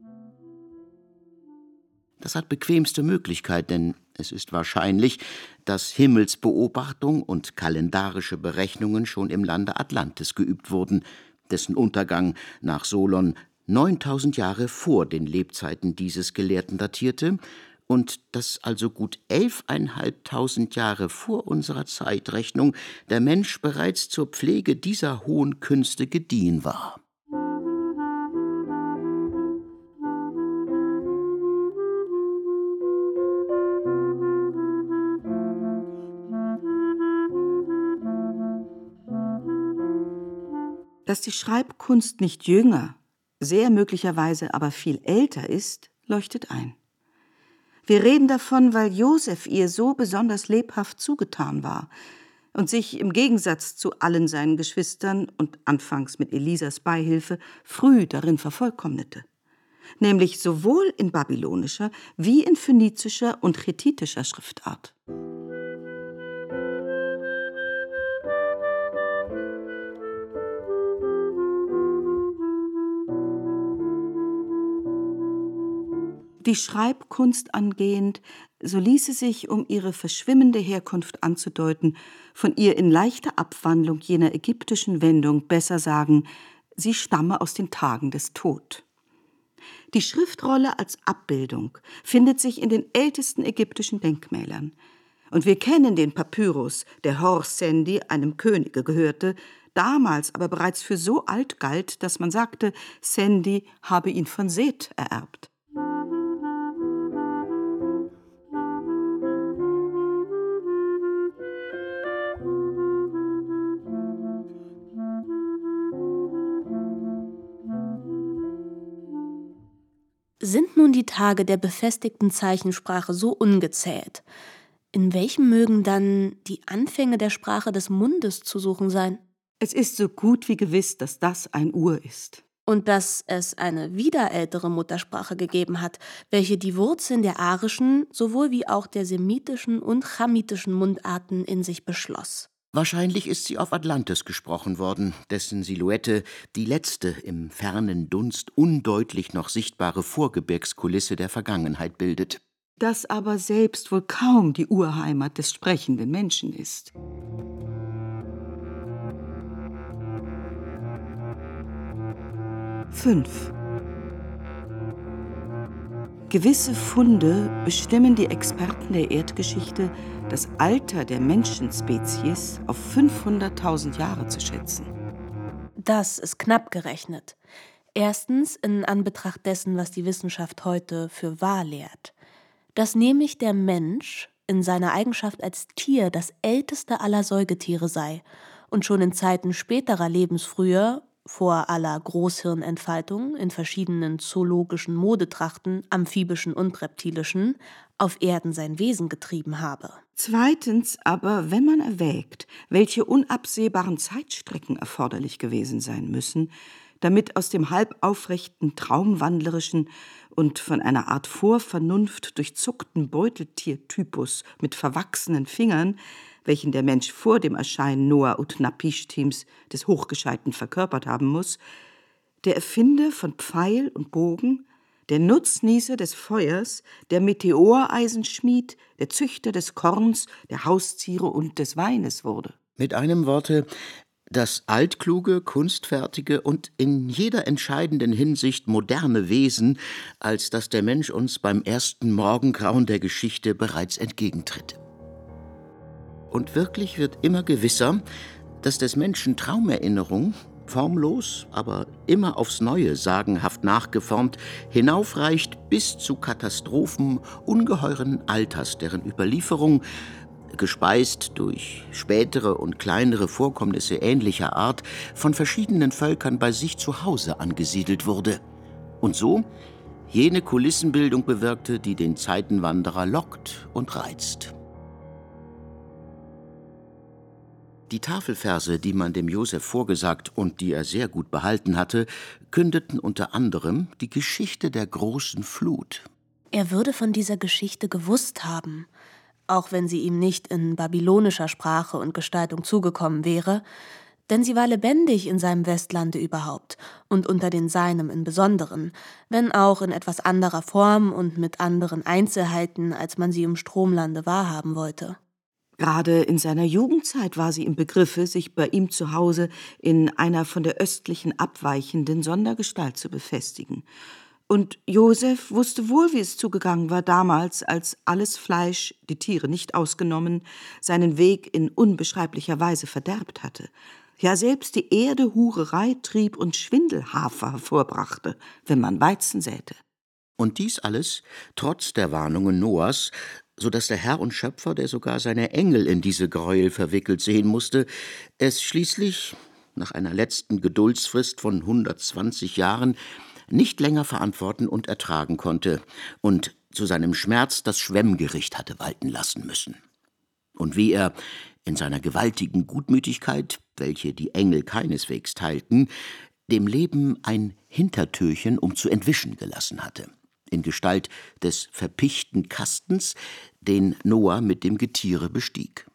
Das hat bequemste Möglichkeit, denn es ist wahrscheinlich, dass Himmelsbeobachtung und kalendarische Berechnungen schon im Lande Atlantis geübt wurden, dessen Untergang nach Solon neuntausend Jahre vor den Lebzeiten dieses Gelehrten datierte und dass also gut elfeinhalbtausend Jahre vor unserer Zeitrechnung der Mensch bereits zur Pflege dieser hohen Künste gediehen war. Dass die Schreibkunst nicht jünger, sehr möglicherweise aber viel älter ist, leuchtet ein. Wir reden davon, weil Josef ihr so besonders lebhaft zugetan war und sich im Gegensatz zu allen seinen Geschwistern und anfangs mit Elisas Beihilfe früh darin vervollkommnete, nämlich sowohl in babylonischer wie in phönizischer und chethitischer Schriftart. Die Schreibkunst angehend, so ließe sich, um ihre verschwimmende Herkunft anzudeuten, von ihr in leichter Abwandlung jener ägyptischen Wendung besser sagen, sie stamme aus den Tagen des Tod. Die Schriftrolle als Abbildung findet sich in den ältesten ägyptischen Denkmälern. Und wir kennen den Papyrus, der Hor-Sendi, einem Könige gehörte, damals aber bereits für so alt galt, dass man sagte, Sendi habe ihn von Seth ererbt. Sind nun die Tage der befestigten Zeichensprache so ungezählt? In welchem mögen dann die Anfänge der Sprache des Mundes zu suchen sein? Es ist so gut wie gewiss, dass das ein Ur ist. Und dass es eine wieder ältere Muttersprache gegeben hat, welche die Wurzeln der arischen sowohl wie auch der semitischen und chamitischen Mundarten in sich beschloss. Wahrscheinlich ist sie auf Atlantis gesprochen worden, dessen Silhouette die letzte im fernen Dunst undeutlich noch sichtbare Vorgebirgskulisse der Vergangenheit bildet. Das aber selbst wohl kaum die Urheimat des sprechenden Menschen ist. fünf. Gewisse Funde bestimmen die Experten der Erdgeschichte, das Alter der Menschenspezies auf fünfhunderttausend Jahre zu schätzen. Das ist knapp gerechnet. Erstens in Anbetracht dessen, was die Wissenschaft heute für wahr lehrt. Dass nämlich der Mensch in seiner Eigenschaft als Tier das älteste aller Säugetiere sei und schon in Zeiten späterer Lebensfrühe, vor aller Großhirnentfaltung in verschiedenen zoologischen Modetrachten, amphibischen und reptilischen, auf Erden sein Wesen getrieben habe. Zweitens aber, wenn man erwägt, welche unabsehbaren Zeitstrecken erforderlich gewesen sein müssen, damit aus dem halbaufrechten, traumwandlerischen und von einer Art Vorvernunft durchzuckten Beuteltiertypus mit verwachsenen Fingern, welchen der Mensch vor dem Erscheinen Noah und Napishtims des Hochgescheiten verkörpert haben muss, der Erfinder von Pfeil und Bogen, der Nutznießer des Feuers, der Meteoreisenschmied, der Züchter des Korns, der Haustiere und des Weines wurde. Mit einem Worte, das altkluge, kunstfertige und in jeder entscheidenden Hinsicht moderne Wesen, als das der Mensch uns beim ersten Morgengrauen der Geschichte bereits entgegentritt. Und wirklich wird immer gewisser, dass des Menschen Traumerinnerung, formlos, aber immer aufs Neue sagenhaft nachgeformt, hinaufreicht bis zu Katastrophen ungeheuren Alters, deren Überlieferung, gespeist durch spätere und kleinere Vorkommnisse ähnlicher Art, von verschiedenen Völkern bei sich zu Hause angesiedelt wurde. Und so jene Kulissenbildung bewirkte, die den Zeitenwanderer lockt und reizt. Die Tafelverse, die man dem Josef vorgesagt und die er sehr gut behalten hatte, kündeten unter anderem die Geschichte der großen Flut. Er würde von dieser Geschichte gewusst haben. auch wenn sie ihm nicht in babylonischer Sprache und Gestaltung zugekommen wäre, denn sie war lebendig in seinem Westlande überhaupt und unter den Seinem im Besonderen, wenn auch in etwas anderer Form und mit anderen Einzelheiten, als man sie im Stromlande wahrhaben wollte. Gerade in seiner Jugendzeit war sie im Begriffe, sich bei ihm zu Hause in einer von der östlichen abweichenden Sondergestalt zu befestigen. Und Josef wusste wohl, wie es zugegangen war damals, als alles Fleisch, die Tiere nicht ausgenommen, seinen Weg in unbeschreiblicher Weise verderbt hatte. Ja, selbst die Erde Hurerei trieb und Schwindelhafer hervorbrachte, wenn man Weizen säte. Und dies alles trotz der Warnungen Noahs, so dass der Herr und Schöpfer, der sogar seine Engel in diese Gräuel verwickelt sehen musste, es schließlich, nach einer letzten Geduldsfrist von hundertzwanzig Jahren, nicht länger verantworten und ertragen konnte und zu seinem Schmerz das Schwemmgericht hatte walten lassen müssen. Und wie er in seiner gewaltigen Gutmütigkeit, welche die Engel keineswegs teilten, dem Leben ein Hintertürchen um zu entwischen gelassen hatte, in Gestalt des verpichten Kastens, den Noah mit dem Getiere bestieg.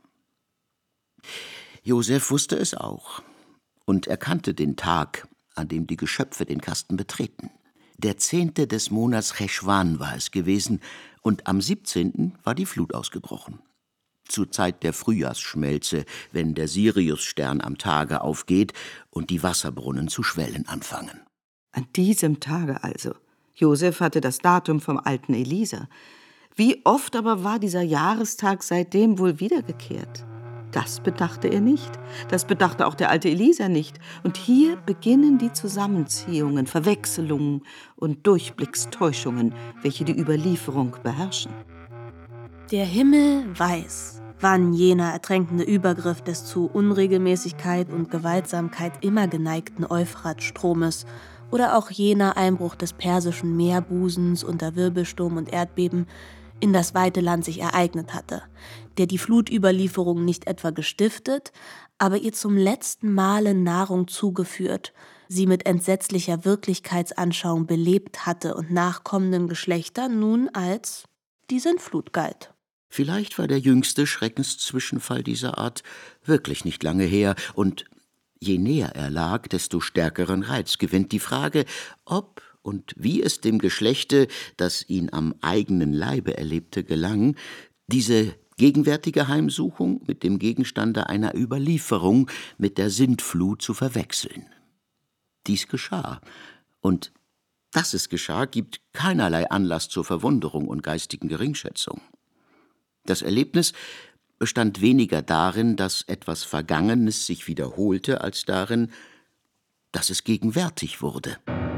Josef wusste es auch und erkannte den Tag, an dem die Geschöpfe den Kasten betreten. Der zehnte des Monats Cheshwan war es gewesen, und am siebzehnten war die Flut ausgebrochen. Zur Zeit der Frühjahrsschmelze, wenn der Siriusstern am Tage aufgeht und die Wasserbrunnen zu schwellen anfangen. An diesem Tage also. Josef hatte das Datum vom alten Elisa. Wie oft aber war dieser Jahrestag seitdem wohl wiedergekehrt? Das bedachte er nicht, das bedachte auch der alte Elisa nicht. Und hier beginnen die Zusammenziehungen, Verwechselungen und Durchblickstäuschungen, welche die Überlieferung beherrschen. Der Himmel weiß, wann jener ertränkende Übergriff des zu Unregelmäßigkeit und Gewaltsamkeit immer geneigten Euphratstromes oder auch jener Einbruch des persischen Meerbusens unter Wirbelsturm und Erdbeben in das weite Land sich ereignet hatte, der die Flutüberlieferung nicht etwa gestiftet, aber ihr zum letzten Male Nahrung zugeführt, sie mit entsetzlicher Wirklichkeitsanschauung belebt hatte und nachkommenden Geschlechtern nun als die Sintflut galt. Vielleicht war der jüngste Schreckenszwischenfall dieser Art wirklich nicht lange her, und je näher er lag, desto stärkeren Reiz gewinnt die Frage, ob und wie es dem Geschlechte, das ihn am eigenen Leibe erlebte, gelang, diese gegenwärtige Heimsuchung mit dem Gegenstande einer Überlieferung mit der Sintflut zu verwechseln. Dies geschah, und dass es geschah, gibt keinerlei Anlass zur Verwunderung und geistigen Geringschätzung. Das Erlebnis bestand weniger darin, dass etwas Vergangenes sich wiederholte, als darin, dass es gegenwärtig wurde.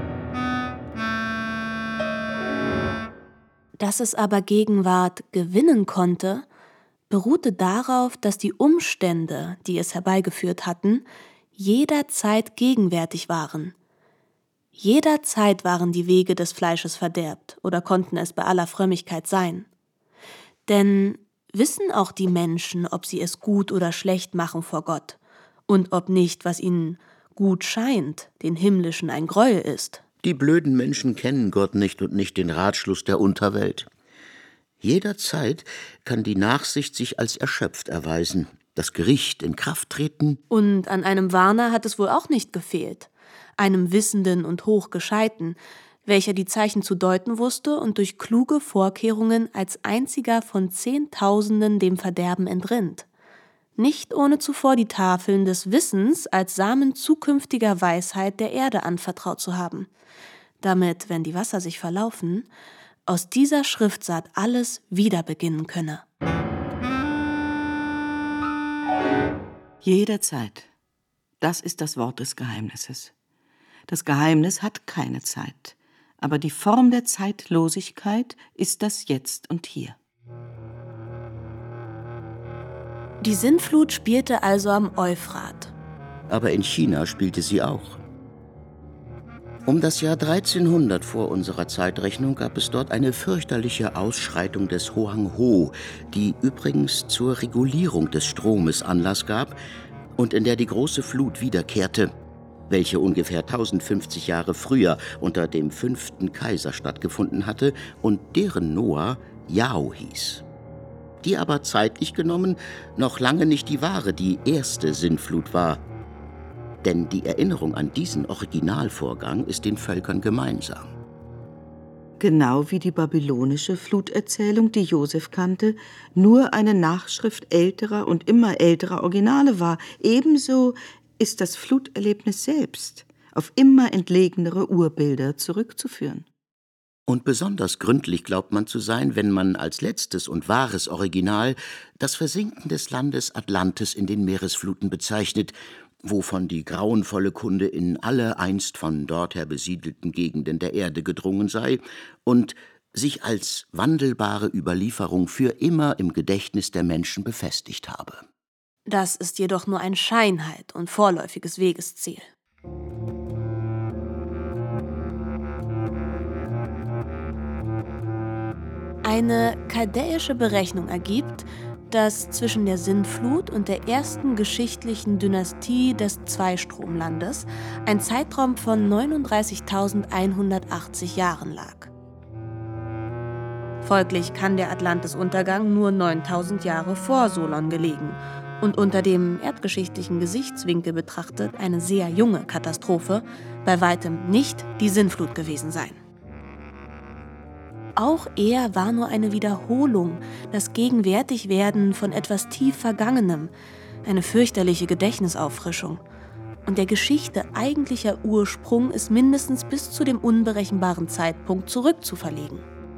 Dass es aber Gegenwart gewinnen konnte, beruhte darauf, dass die Umstände, die es herbeigeführt hatten, jederzeit gegenwärtig waren. Jederzeit waren die Wege des Fleisches verderbt oder konnten es bei aller Frömmigkeit sein. Denn wissen auch die Menschen, ob sie es gut oder schlecht machen vor Gott und ob nicht, was ihnen gut scheint, den Himmlischen ein Gräuel ist. Die blöden Menschen kennen Gott nicht und nicht den Ratschluss der Unterwelt. Jederzeit kann die Nachsicht sich als erschöpft erweisen, das Gericht in Kraft treten. Und an einem Warner hat es wohl auch nicht gefehlt, einem Wissenden und Hochgescheiten, welcher die Zeichen zu deuten wusste und durch kluge Vorkehrungen als einziger von Zehntausenden dem Verderben entrinnt. Nicht ohne zuvor die Tafeln des Wissens als Samen zukünftiger Weisheit der Erde anvertraut zu haben, damit, wenn die Wasser sich verlaufen, aus dieser Schriftsaat alles wieder beginnen könne. Jederzeit. Das ist das Wort des Geheimnisses. Das Geheimnis hat keine Zeit, aber die Form der Zeitlosigkeit ist das Jetzt und Hier. Die Sintflut spielte also am Euphrat. Aber in China spielte sie auch. Um das Jahr dreizehnhundert vor unserer Zeitrechnung gab es dort eine fürchterliche Ausschreitung des Hoang-Ho, die übrigens zur Regulierung des Stromes Anlass gab und in der die große Flut wiederkehrte, welche ungefähr tausendfünfzig Jahre früher unter dem fünften Kaiser stattgefunden hatte und deren Noah Yao hieß. die aber zeitlich genommen noch lange nicht die wahre, die erste Sintflut war. Denn die Erinnerung an diesen Originalvorgang ist den Völkern gemeinsam. Genau wie die babylonische Fluterzählung, die Josef kannte, nur eine Nachschrift älterer und immer älterer Originale war, ebenso ist das Fluterlebnis selbst auf immer entlegenere Urbilder zurückzuführen. Und besonders gründlich glaubt man zu sein, wenn man als letztes und wahres Original das Versinken des Landes Atlantis in den Meeresfluten bezeichnet, wovon die grauenvolle Kunde in alle einst von dorther besiedelten Gegenden der Erde gedrungen sei und sich als wandelbare Überlieferung für immer im Gedächtnis der Menschen befestigt habe. Das ist jedoch nur ein Scheinheit und vorläufiges Wegesziel. Eine chaldäische Berechnung ergibt, dass zwischen der Sintflut und der ersten geschichtlichen Dynastie des Zweistromlandes ein Zeitraum von neununddreißigtausendeinhundertachtzig Jahren lag. Folglich kann der Atlantis-Untergang nur neuntausend Jahre vor Solon gelegen und unter dem erdgeschichtlichen Gesichtswinkel betrachtet eine sehr junge Katastrophe, bei weitem nicht die Sintflut gewesen sein. Auch er war nur eine Wiederholung, das Gegenwärtigwerden von etwas tief Vergangenem, eine fürchterliche Gedächtnisauffrischung. Und der Geschichte eigentlicher Ursprung ist mindestens bis zu dem unberechenbaren Zeitpunkt zurückzuverlegen.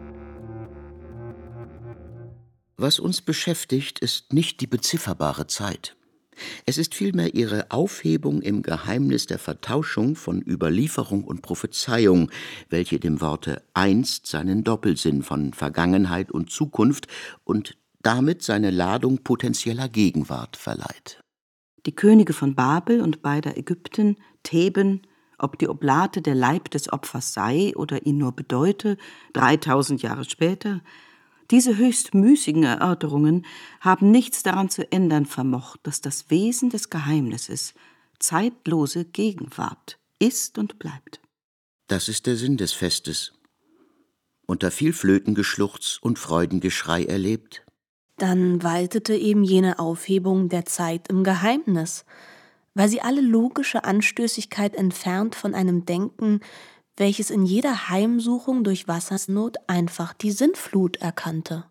Was uns beschäftigt, ist nicht die bezifferbare Zeit. Es ist vielmehr ihre Aufhebung im Geheimnis der Vertauschung von Überlieferung und Prophezeiung, welche dem Worte einst seinen Doppelsinn von Vergangenheit und Zukunft und damit seine Ladung potenzieller Gegenwart verleiht. Die Könige von Babel und beider Ägypten, Theben, ob die Oblate der Leib des Opfers sei oder ihn nur bedeute, dreitausend Jahre später, diese höchst müßigen Erörterungen haben nichts daran zu ändern vermocht, dass das Wesen des Geheimnisses zeitlose Gegenwart ist und bleibt. Das ist der Sinn des Festes. Unter viel Flötengeschluchz und Freudengeschrei erlebt. Dann waltete eben jene Aufhebung der Zeit im Geheimnis, weil sie alle logische Anstößigkeit entfernt von einem Denken, welches in jeder Heimsuchung durch Wassersnot einfach die Sintflut erkannte.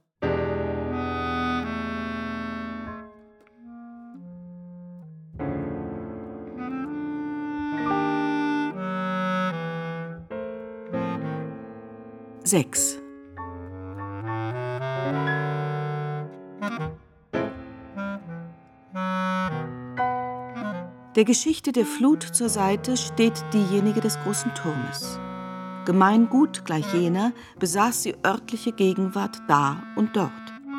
sechs. Der Geschichte der Flut zur Seite steht diejenige des großen Turmes. Gemeingut gleich jener besaß sie örtliche Gegenwart da und dort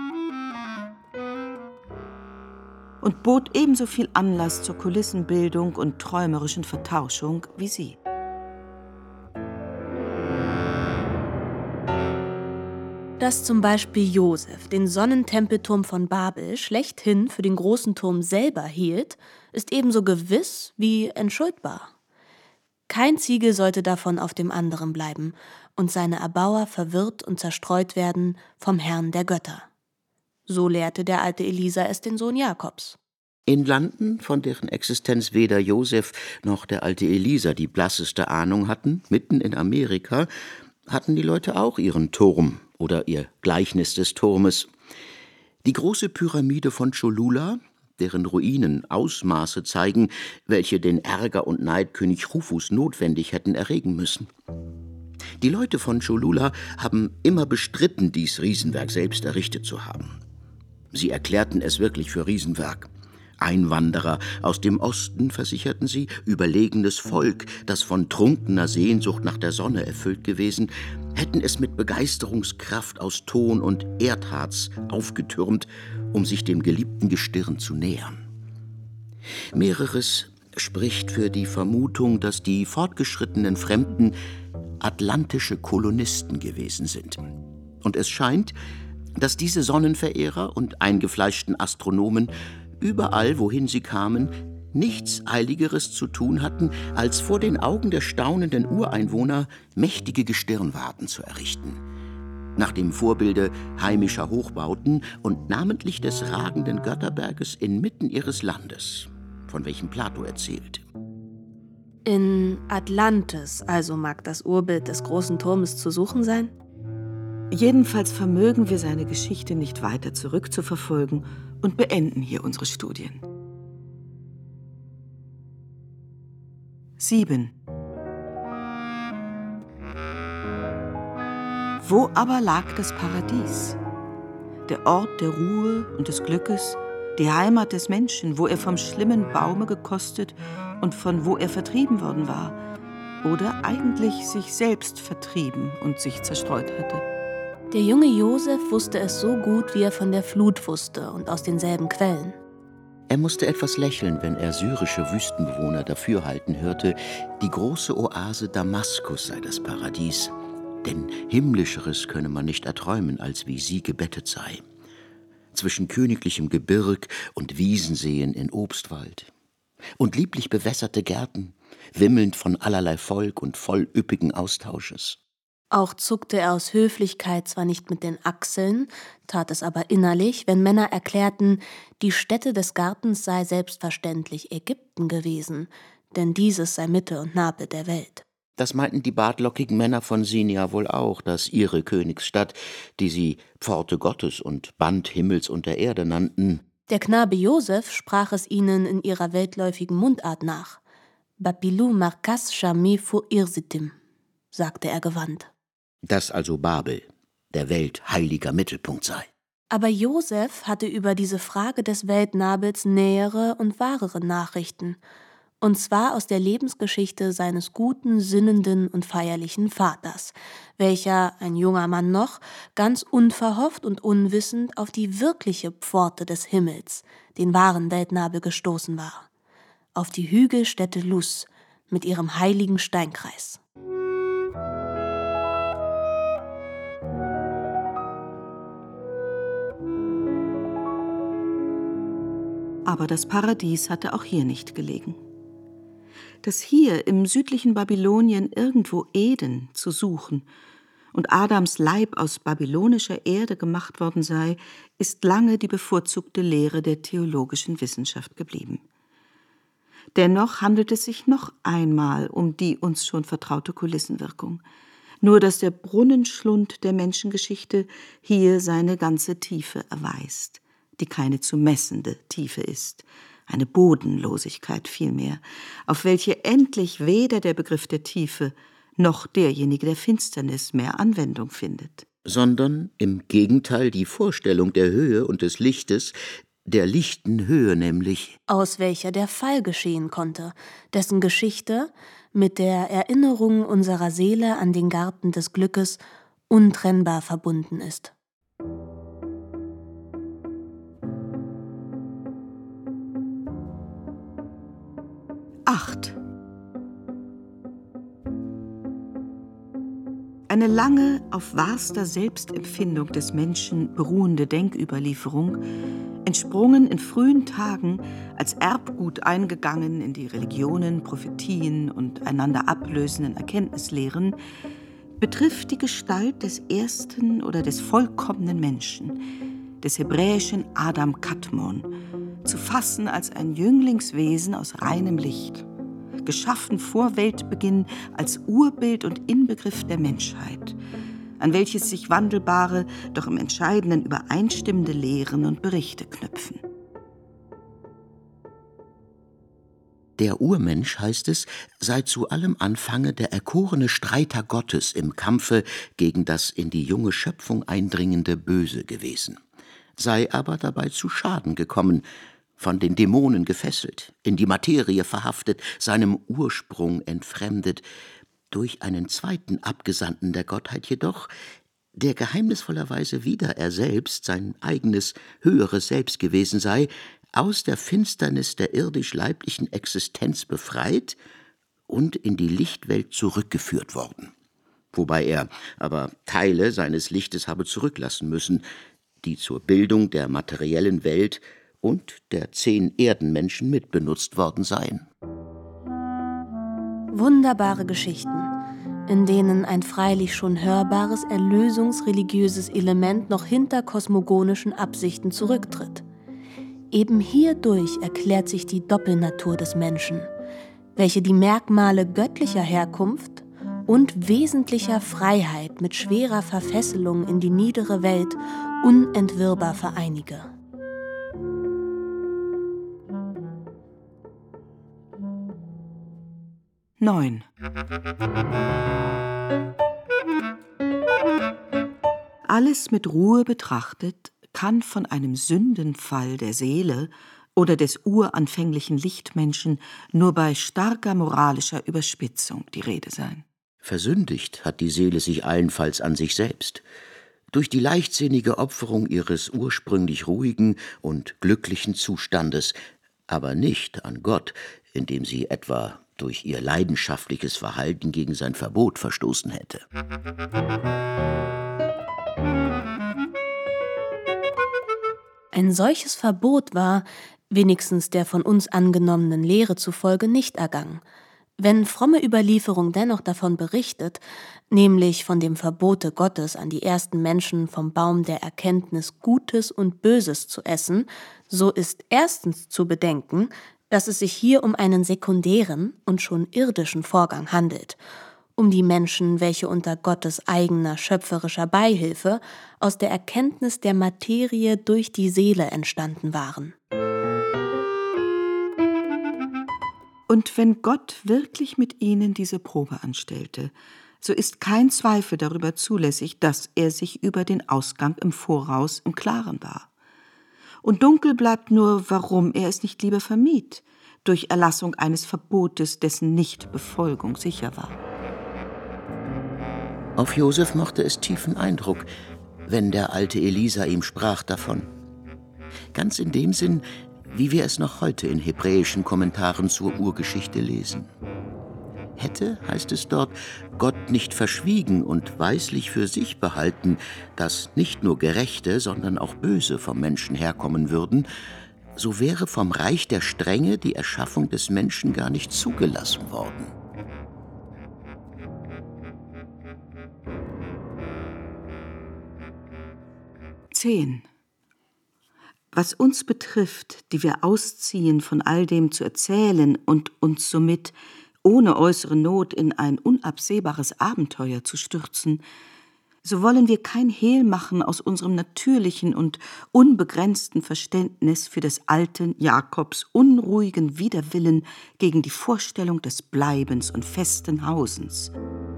und bot ebenso viel Anlass zur Kulissenbildung und träumerischen Vertauschung wie sie. Dass zum Beispiel Josef den Sonnentempelturm von Babel schlechthin für den großen Turm selber hielt, ist ebenso gewiss wie entschuldbar. Kein Ziegel sollte davon auf dem anderen bleiben und seine Erbauer verwirrt und zerstreut werden vom Herrn der Götter. So lehrte der alte Elisa es den Sohn Jakobs. In Landen, von deren Existenz weder Josef noch der alte Elisa die blasseste Ahnung hatten, mitten in Amerika, hatten die Leute auch ihren Turm oder ihr Gleichnis des Turmes. Die große Pyramide von Cholula, deren Ruinen Ausmaße zeigen, welche den Ärger und Neid König Rufus notwendig hätten erregen müssen. Die Leute von Cholula haben immer bestritten, dies Riesenwerk selbst errichtet zu haben. Sie erklärten es wirklich für Riesenwerk. Einwanderer aus dem Osten, versicherten sie, überlegenes Volk, das von trunkener Sehnsucht nach der Sonne erfüllt gewesen, hätten es mit Begeisterungskraft aus Ton und Erdharz aufgetürmt, um sich dem geliebten Gestirn zu nähern. Mehreres spricht für die Vermutung, dass die fortgeschrittenen Fremden atlantische Kolonisten gewesen sind. Und es scheint, dass diese Sonnenverehrer und eingefleischten Astronomen überall, wohin sie kamen, nichts Eiligeres zu tun hatten, als vor den Augen der staunenden Ureinwohner mächtige Gestirnwarten zu errichten. nach dem Vorbilde heimischer Hochbauten und namentlich des ragenden Götterberges inmitten ihres Landes, von welchem Plato erzählt. In Atlantis also mag das Urbild des großen Turmes zu suchen sein? Jedenfalls vermögen wir seine Geschichte nicht weiter zurückzuverfolgen und beenden hier unsere Studien. sieben. Wo aber lag das Paradies? Der Ort der Ruhe und des Glückes, die Heimat des Menschen, wo er vom schlimmen Baume gekostet und von wo er vertrieben worden war, oder eigentlich sich selbst vertrieben und sich zerstreut hatte. Der junge Josef wusste es so gut, wie er von der Flut wusste und aus denselben Quellen. Er musste etwas lächeln, wenn er syrische Wüstenbewohner dafürhalten hörte, die große Oase Damaskus sei das Paradies, denn himmlischeres könne man nicht erträumen, als wie sie gebettet sei. Zwischen königlichem Gebirg und Wiesenseen in Obstwald. Und lieblich bewässerte Gärten, wimmelnd von allerlei Volk und voll üppigen Austausches. Auch zuckte er aus Höflichkeit zwar nicht mit den Achseln, tat es aber innerlich, wenn Männer erklärten, die Stätte des Gartens sei selbstverständlich Ägypten gewesen, denn dieses sei Mitte und Nabel der Welt. Das meinten die bartlockigen Männer von Sinia wohl auch, dass ihre Königsstadt, die sie Pforte Gottes und Band Himmels und der Erde nannten. Der Knabe Josef sprach es ihnen in ihrer weltläufigen Mundart nach. Babilou markas shami fu irsitim, sagte er gewandt. Dass also Babel der Welt heiliger Mittelpunkt sei. Aber Josef hatte über diese Frage des Weltnabels nähere und wahrere Nachrichten. Und zwar aus der Lebensgeschichte seines guten, sinnenden und feierlichen Vaters, welcher, ein junger Mann noch, ganz unverhofft und unwissend auf die wirkliche Pforte des Himmels, den wahren Weltnabel, gestoßen war. Auf die Hügelstätte Luz mit ihrem heiligen Steinkreis. Aber das Paradies hatte auch hier nicht gelegen. Dass hier im südlichen Babylonien irgendwo Eden zu suchen und Adams Leib aus babylonischer Erde gemacht worden sei, ist lange die bevorzugte Lehre der theologischen Wissenschaft geblieben. Dennoch handelt es sich noch einmal um die uns schon vertraute Kulissenwirkung. Nur dass der Brunnenschlund der Menschengeschichte hier seine ganze Tiefe erweist, die keine zu messende Tiefe ist, eine Bodenlosigkeit vielmehr, auf welche endlich weder der Begriff der Tiefe noch derjenige der Finsternis mehr Anwendung findet. Sondern im Gegenteil die Vorstellung der Höhe und des Lichtes, der lichten Höhe nämlich, aus welcher der Fall geschehen konnte, dessen Geschichte mit der Erinnerung unserer Seele an den Garten des Glückes untrennbar verbunden ist. acht. Eine lange, auf wahrster Selbstempfindung des Menschen beruhende Denküberlieferung, entsprungen in frühen Tagen, als Erbgut eingegangen in die Religionen, Prophetien und einander ablösenden Erkenntnislehren, betrifft die Gestalt des ersten oder des vollkommenen Menschen, des hebräischen Adam Kadmon, zu fassen als ein Jünglingswesen aus reinem Licht, geschaffen vor Weltbeginn als Urbild und Inbegriff der Menschheit, an welches sich wandelbare, doch im Entscheidenden übereinstimmende Lehren und Berichte knüpfen. Der Urmensch, heißt es, sei zu allem Anfange der erkorene Streiter Gottes im Kampfe gegen das in die junge Schöpfung eindringende Böse gewesen, sei aber dabei zu Schaden gekommen, von den Dämonen gefesselt, in die Materie verhaftet, seinem Ursprung entfremdet, durch einen zweiten Abgesandten der Gottheit jedoch, der geheimnisvollerweise wieder er selbst, sein eigenes, höheres Selbst gewesen sei, aus der Finsternis der irdisch-leiblichen Existenz befreit und in die Lichtwelt zurückgeführt worden. Wobei er aber Teile seines Lichtes habe zurücklassen müssen, die zur Bildung der materiellen Welt und der zehn Erdenmenschen mitbenutzt worden seien. Wunderbare Geschichten, in denen ein freilich schon hörbares erlösungsreligiöses Element noch hinter kosmogonischen Absichten zurücktritt. Eben hierdurch erklärt sich die Doppelnatur des Menschen, welche die Merkmale göttlicher Herkunft und wesentlicher Freiheit mit schwerer Verfesselung in die niedere Welt unentwirrbar vereinige. neun. Alles mit Ruhe betrachtet, kann von einem Sündenfall der Seele oder des uranfänglichen Lichtmenschen nur bei starker moralischer Überspitzung die Rede sein. Versündigt hat die Seele sich allenfalls an sich selbst. Durch die leichtsinnige Opferung ihres ursprünglich ruhigen und glücklichen Zustandes, aber nicht an Gott, indem sie etwa durch ihr leidenschaftliches Verhalten gegen sein Verbot verstoßen hätte. Ein solches Verbot war, wenigstens der von uns angenommenen Lehre zufolge, nicht ergangen. Wenn fromme Überlieferung dennoch davon berichtet, nämlich von dem Verbote Gottes an die ersten Menschen vom Baum der Erkenntnis Gutes und Böses zu essen, so ist erstens zu bedenken, dass es sich hier um einen sekundären und schon irdischen Vorgang handelt, um die Menschen, welche unter Gottes eigener schöpferischer Beihilfe aus der Erkenntnis der Materie durch die Seele entstanden waren. Und wenn Gott wirklich mit ihnen diese Probe anstellte, so ist kein Zweifel darüber zulässig, dass er sich über den Ausgang im Voraus im Klaren war. Und dunkel bleibt nur, warum er es nicht lieber vermied, durch Erlassung eines Verbotes, dessen Nichtbefolgung sicher war. Auf Josef machte es tiefen Eindruck, wenn der alte Elisa ihm sprach davon. Ganz in dem Sinn, wie wir es noch heute in hebräischen Kommentaren zur Urgeschichte lesen. Hätte, heißt es dort, Gott nicht verschwiegen und weislich für sich behalten, dass nicht nur Gerechte, sondern auch Böse vom Menschen herkommen würden, so wäre vom Reich der Strenge die Erschaffung des Menschen gar nicht zugelassen worden. zehn. Was uns betrifft, die wir ausziehen, von all dem zu erzählen und uns somit ohne äußere Not in ein unabsehbares Abenteuer zu stürzen, so wollen wir kein Hehl machen aus unserem natürlichen und unbegrenzten Verständnis für des alten Jakobs unruhigen Widerwillen gegen die Vorstellung des Bleibens und festen Hausens.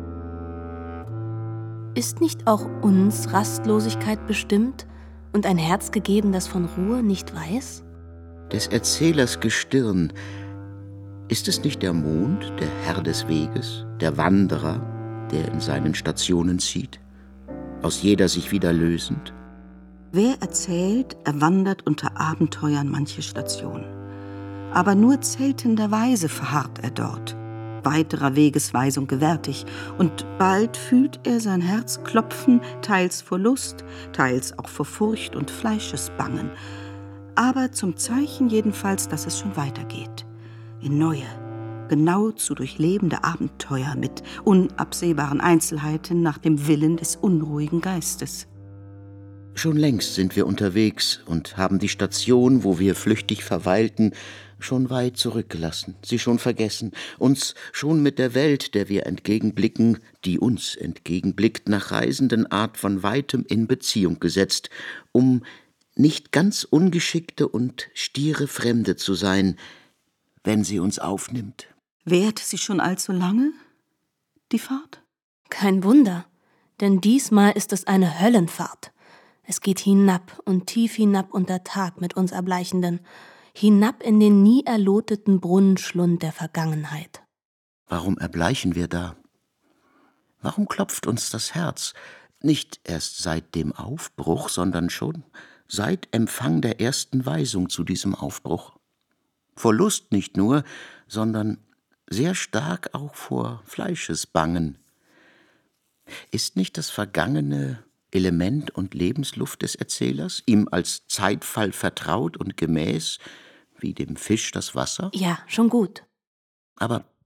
Ist nicht auch uns Rastlosigkeit bestimmt und ein Herz gegeben, das von Ruhe nicht weiß? Des Erzählers Gestirn, ist es nicht der Mond, der Herr des Weges, der Wanderer, der in seinen Stationen zieht, aus jeder sich wieder lösend? Wer erzählt, er wandert unter Abenteuern manche Station. Aber nur zeltenderweise verharrt er dort, weiterer Wegesweisung gewärtig, und bald fühlt er sein Herz klopfen, teils vor Lust, teils auch vor Furcht und Fleischesbangen, aber zum Zeichen jedenfalls, dass es schon weitergeht, in neue, genau zu durchlebende Abenteuer mit unabsehbaren Einzelheiten nach dem Willen des unruhigen Geistes. Schon längst sind wir unterwegs und haben die Station, wo wir flüchtig verweilten, schon weit zurückgelassen, sie schon vergessen, uns schon mit der Welt, der wir entgegenblicken, die uns entgegenblickt, nach reisenden Art von Weitem in Beziehung gesetzt, um nicht ganz ungeschickte und stiere Fremde zu sein, wenn sie uns aufnimmt. Währt sie schon allzu lange, die Fahrt? Kein Wunder, denn diesmal ist es eine Höllenfahrt. Es geht hinab und tief hinab unter Tag mit uns Erbleichenden, hinab in den nie erloteten Brunnenschlund der Vergangenheit. Warum erbleichen wir da? Warum klopft uns das Herz? Nicht erst seit dem Aufbruch, sondern schon seit Empfang der ersten Weisung zu diesem Aufbruch. Vor Lust nicht nur, sondern sehr stark auch vor Fleischesbangen. Ist nicht das Vergangene Element und Lebensluft des Erzählers, ihm als Zeitfall vertraut und gemäß, wie dem Fisch das Wasser? Ja, schon gut. Aber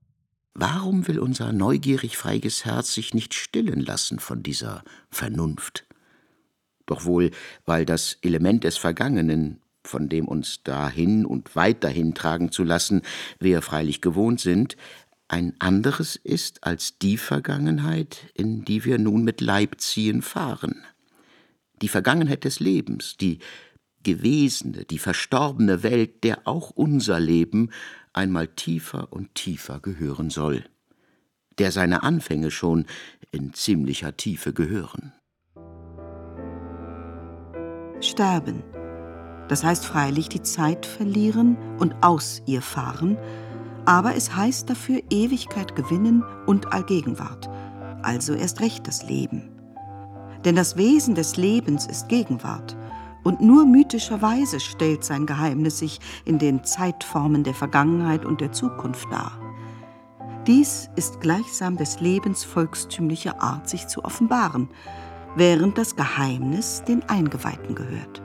Warum will unser neugierig freies Herz sich nicht stillen lassen von dieser Vernunft? Doch wohl, weil das Element des Vergangenen, von dem uns dahin und weiterhin tragen zu lassen, wir freilich gewohnt sind, ein anderes ist als die Vergangenheit, in die wir nun mit Leib ziehen fahren. Die Vergangenheit des Lebens, die gewesene, die verstorbene Welt, der auch unser Leben einmal tiefer und tiefer gehören soll, der seine Anfänge schon in ziemlicher Tiefe gehören. Sterben, das heißt freilich die Zeit verlieren und aus ihr fahren, aber es heißt dafür Ewigkeit gewinnen und Allgegenwart, also erst recht das Leben. Denn das Wesen des Lebens ist Gegenwart, und nur mythischerweise stellt sein Geheimnis sich in den Zeitformen der Vergangenheit und der Zukunft dar. Dies ist gleichsam des Lebens volkstümliche Art, sich zu offenbaren, während das Geheimnis den Eingeweihten gehört.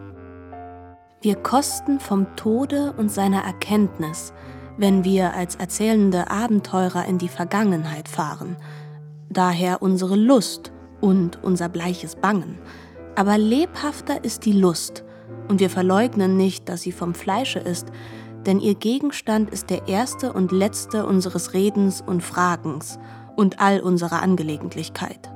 Wir kosten vom Tode und seiner Erkenntnis, wenn wir als erzählende Abenteurer in die Vergangenheit fahren. Daher unsere Lust und unser bleiches Bangen. Aber lebhafter ist die Lust, und wir verleugnen nicht, dass sie vom Fleische ist, denn ihr Gegenstand ist der erste und letzte unseres Redens und Fragens und all unserer Angelegentlichkeit.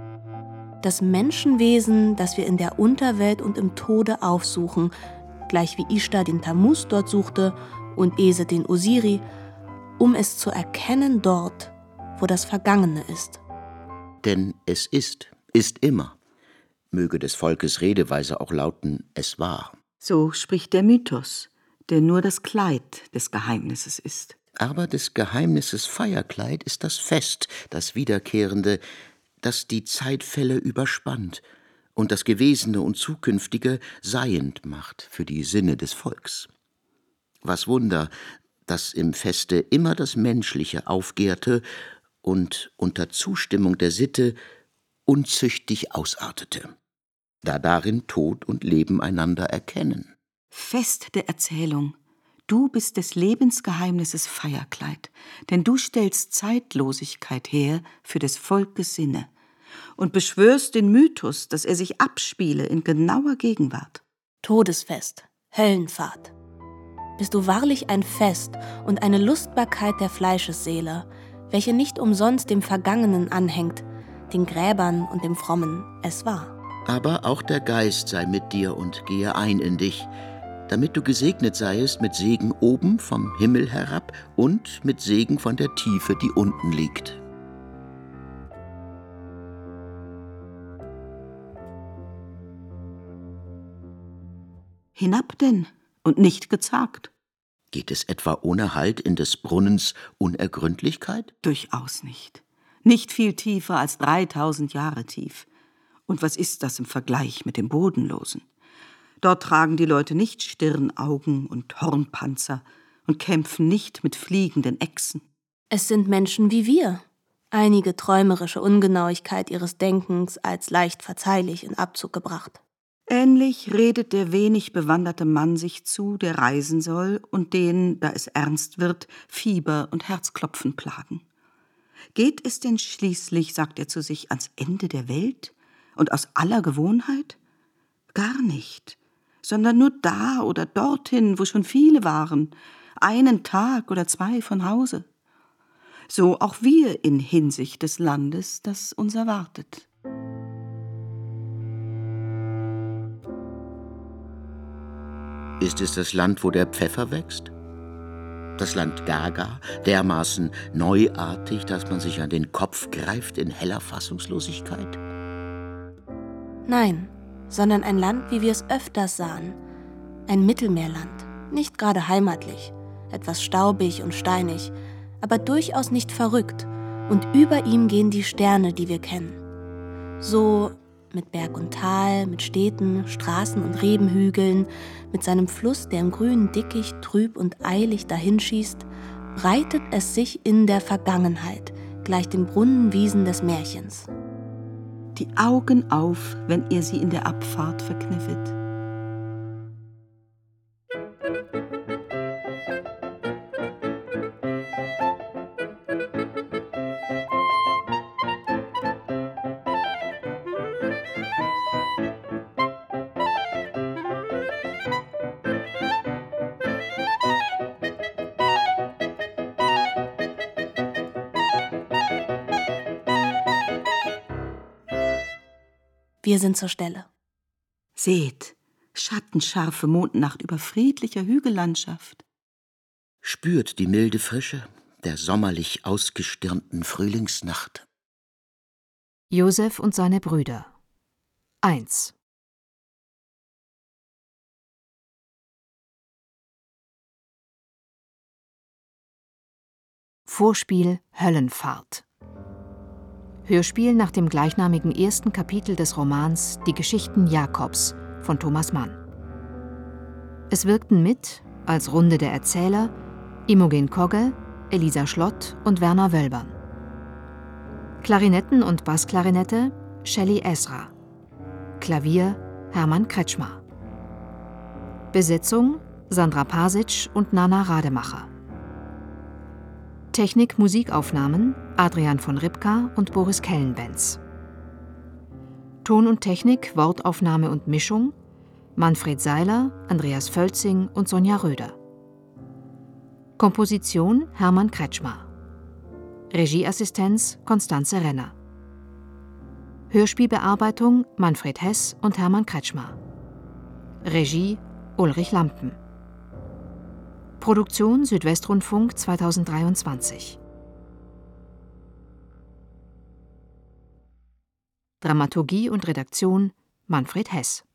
Das Menschenwesen, das wir in der Unterwelt und im Tode aufsuchen, gleich wie Ishtar den Tammuz dort suchte und Ese den Osiri, um es zu erkennen dort, wo das Vergangene ist. Denn es ist, ist immer. Möge des Volkes Redeweise auch lauten, es war. So spricht der Mythos, der nur das Kleid des Geheimnisses ist. Aber des Geheimnisses Feierkleid ist das Fest, das Wiederkehrende, das die Zeitfälle überspannt und das Gewesene und Zukünftige seiend macht für die Sinne des Volks. Was Wunder, dass im Feste immer das Menschliche aufgärte und unter Zustimmung der Sitte unzüchtig ausartete, da darin Tod und Leben einander erkennen. Fest der Erzählung, du bist des Lebensgeheimnisses Feierkleid, denn du stellst Zeitlosigkeit her für des Volkes Sinne und beschwörst den Mythos, dass er sich abspiele in genauer Gegenwart. Todesfest, Höllenfahrt. Bist du wahrlich ein Fest und eine Lustbarkeit der Fleischesseele, welche nicht umsonst dem Vergangenen anhängt, den Gräbern und dem Frommen, es war. Aber auch der Geist sei mit dir und gehe ein in dich, damit du gesegnet seiest mit Segen oben vom Himmel herab und mit Segen von der Tiefe, die unten liegt. Hinab denn und nicht gezagt? Geht es etwa ohne Halt in des Brunnens Unergründlichkeit? Durchaus nicht. Nicht viel tiefer als dreitausend Jahre tief. Und was ist das im Vergleich mit dem Bodenlosen? Dort tragen die Leute nicht Stirnaugen und Hornpanzer und kämpfen nicht mit fliegenden Echsen. Es sind Menschen wie wir. Einige träumerische Ungenauigkeit ihres Denkens als leicht verzeihlich in Abzug gebracht. Ähnlich redet der wenig bewanderte Mann sich zu, der reisen soll und den, da es ernst wird, Fieber und Herzklopfen plagen. Geht es denn schließlich, sagt er zu sich, ans Ende der Welt und aus aller Gewohnheit? Gar nicht, sondern nur da oder dorthin, wo schon viele waren, einen Tag oder zwei von Hause. So auch wir in Hinsicht des Landes, das uns erwartet. Ist es das Land, wo der Pfeffer wächst? Das Land Gaga, dermaßen neuartig, dass man sich an den Kopf greift in heller Fassungslosigkeit? Nein, sondern ein Land, wie wir es öfters sahen. Ein Mittelmeerland, nicht gerade heimatlich, etwas staubig und steinig, aber durchaus nicht verrückt, und über ihm gehen die Sterne, die wir kennen. So mit Berg und Tal, mit Städten, Straßen und Rebenhügeln, mit seinem Fluss, der im grünen Dickicht trüb und eilig dahinschießt, breitet es sich in der Vergangenheit, gleich den Brunnenwiesen des Märchens. Die Augen auf, wenn ihr sie in der Abfahrt verkniffet. Wir sind zur Stelle. Seht, schattenscharfe Mondnacht über friedlicher Hügellandschaft. Spürt die milde Frische der sommerlich ausgestirnten Frühlingsnacht. Josef und seine Brüder. eins. Vorspiel Höllenfahrt. Hörspiel nach dem gleichnamigen ersten Kapitel des Romans Die Geschichten Jakobs von Thomas Mann. Es wirkten mit, als Runde der Erzähler, Imogen Kogge, Elisa Schlott und Werner Wölbern. Klarinetten und Bassklarinette Shelley Ezra. Klavier Hermann Kretschmer. Besetzung Sandra Pasic und Nana Rademacher. Technik, Musikaufnahmen Adrian von Ripka und Boris Kellenbenz. Ton und Technik, Wortaufnahme und Mischung Manfred Seiler, Andreas Völzing und Sonja Röder. Komposition Hermann Kretschmer. Regieassistenz Constanze Renner. Hörspielbearbeitung Manfred Hess und Hermann Kretschmer. Regie Ulrich Lampen. Produktion Südwestrundfunk zweitausenddreiundzwanzig. Dramaturgie und Redaktion Manfred Hess.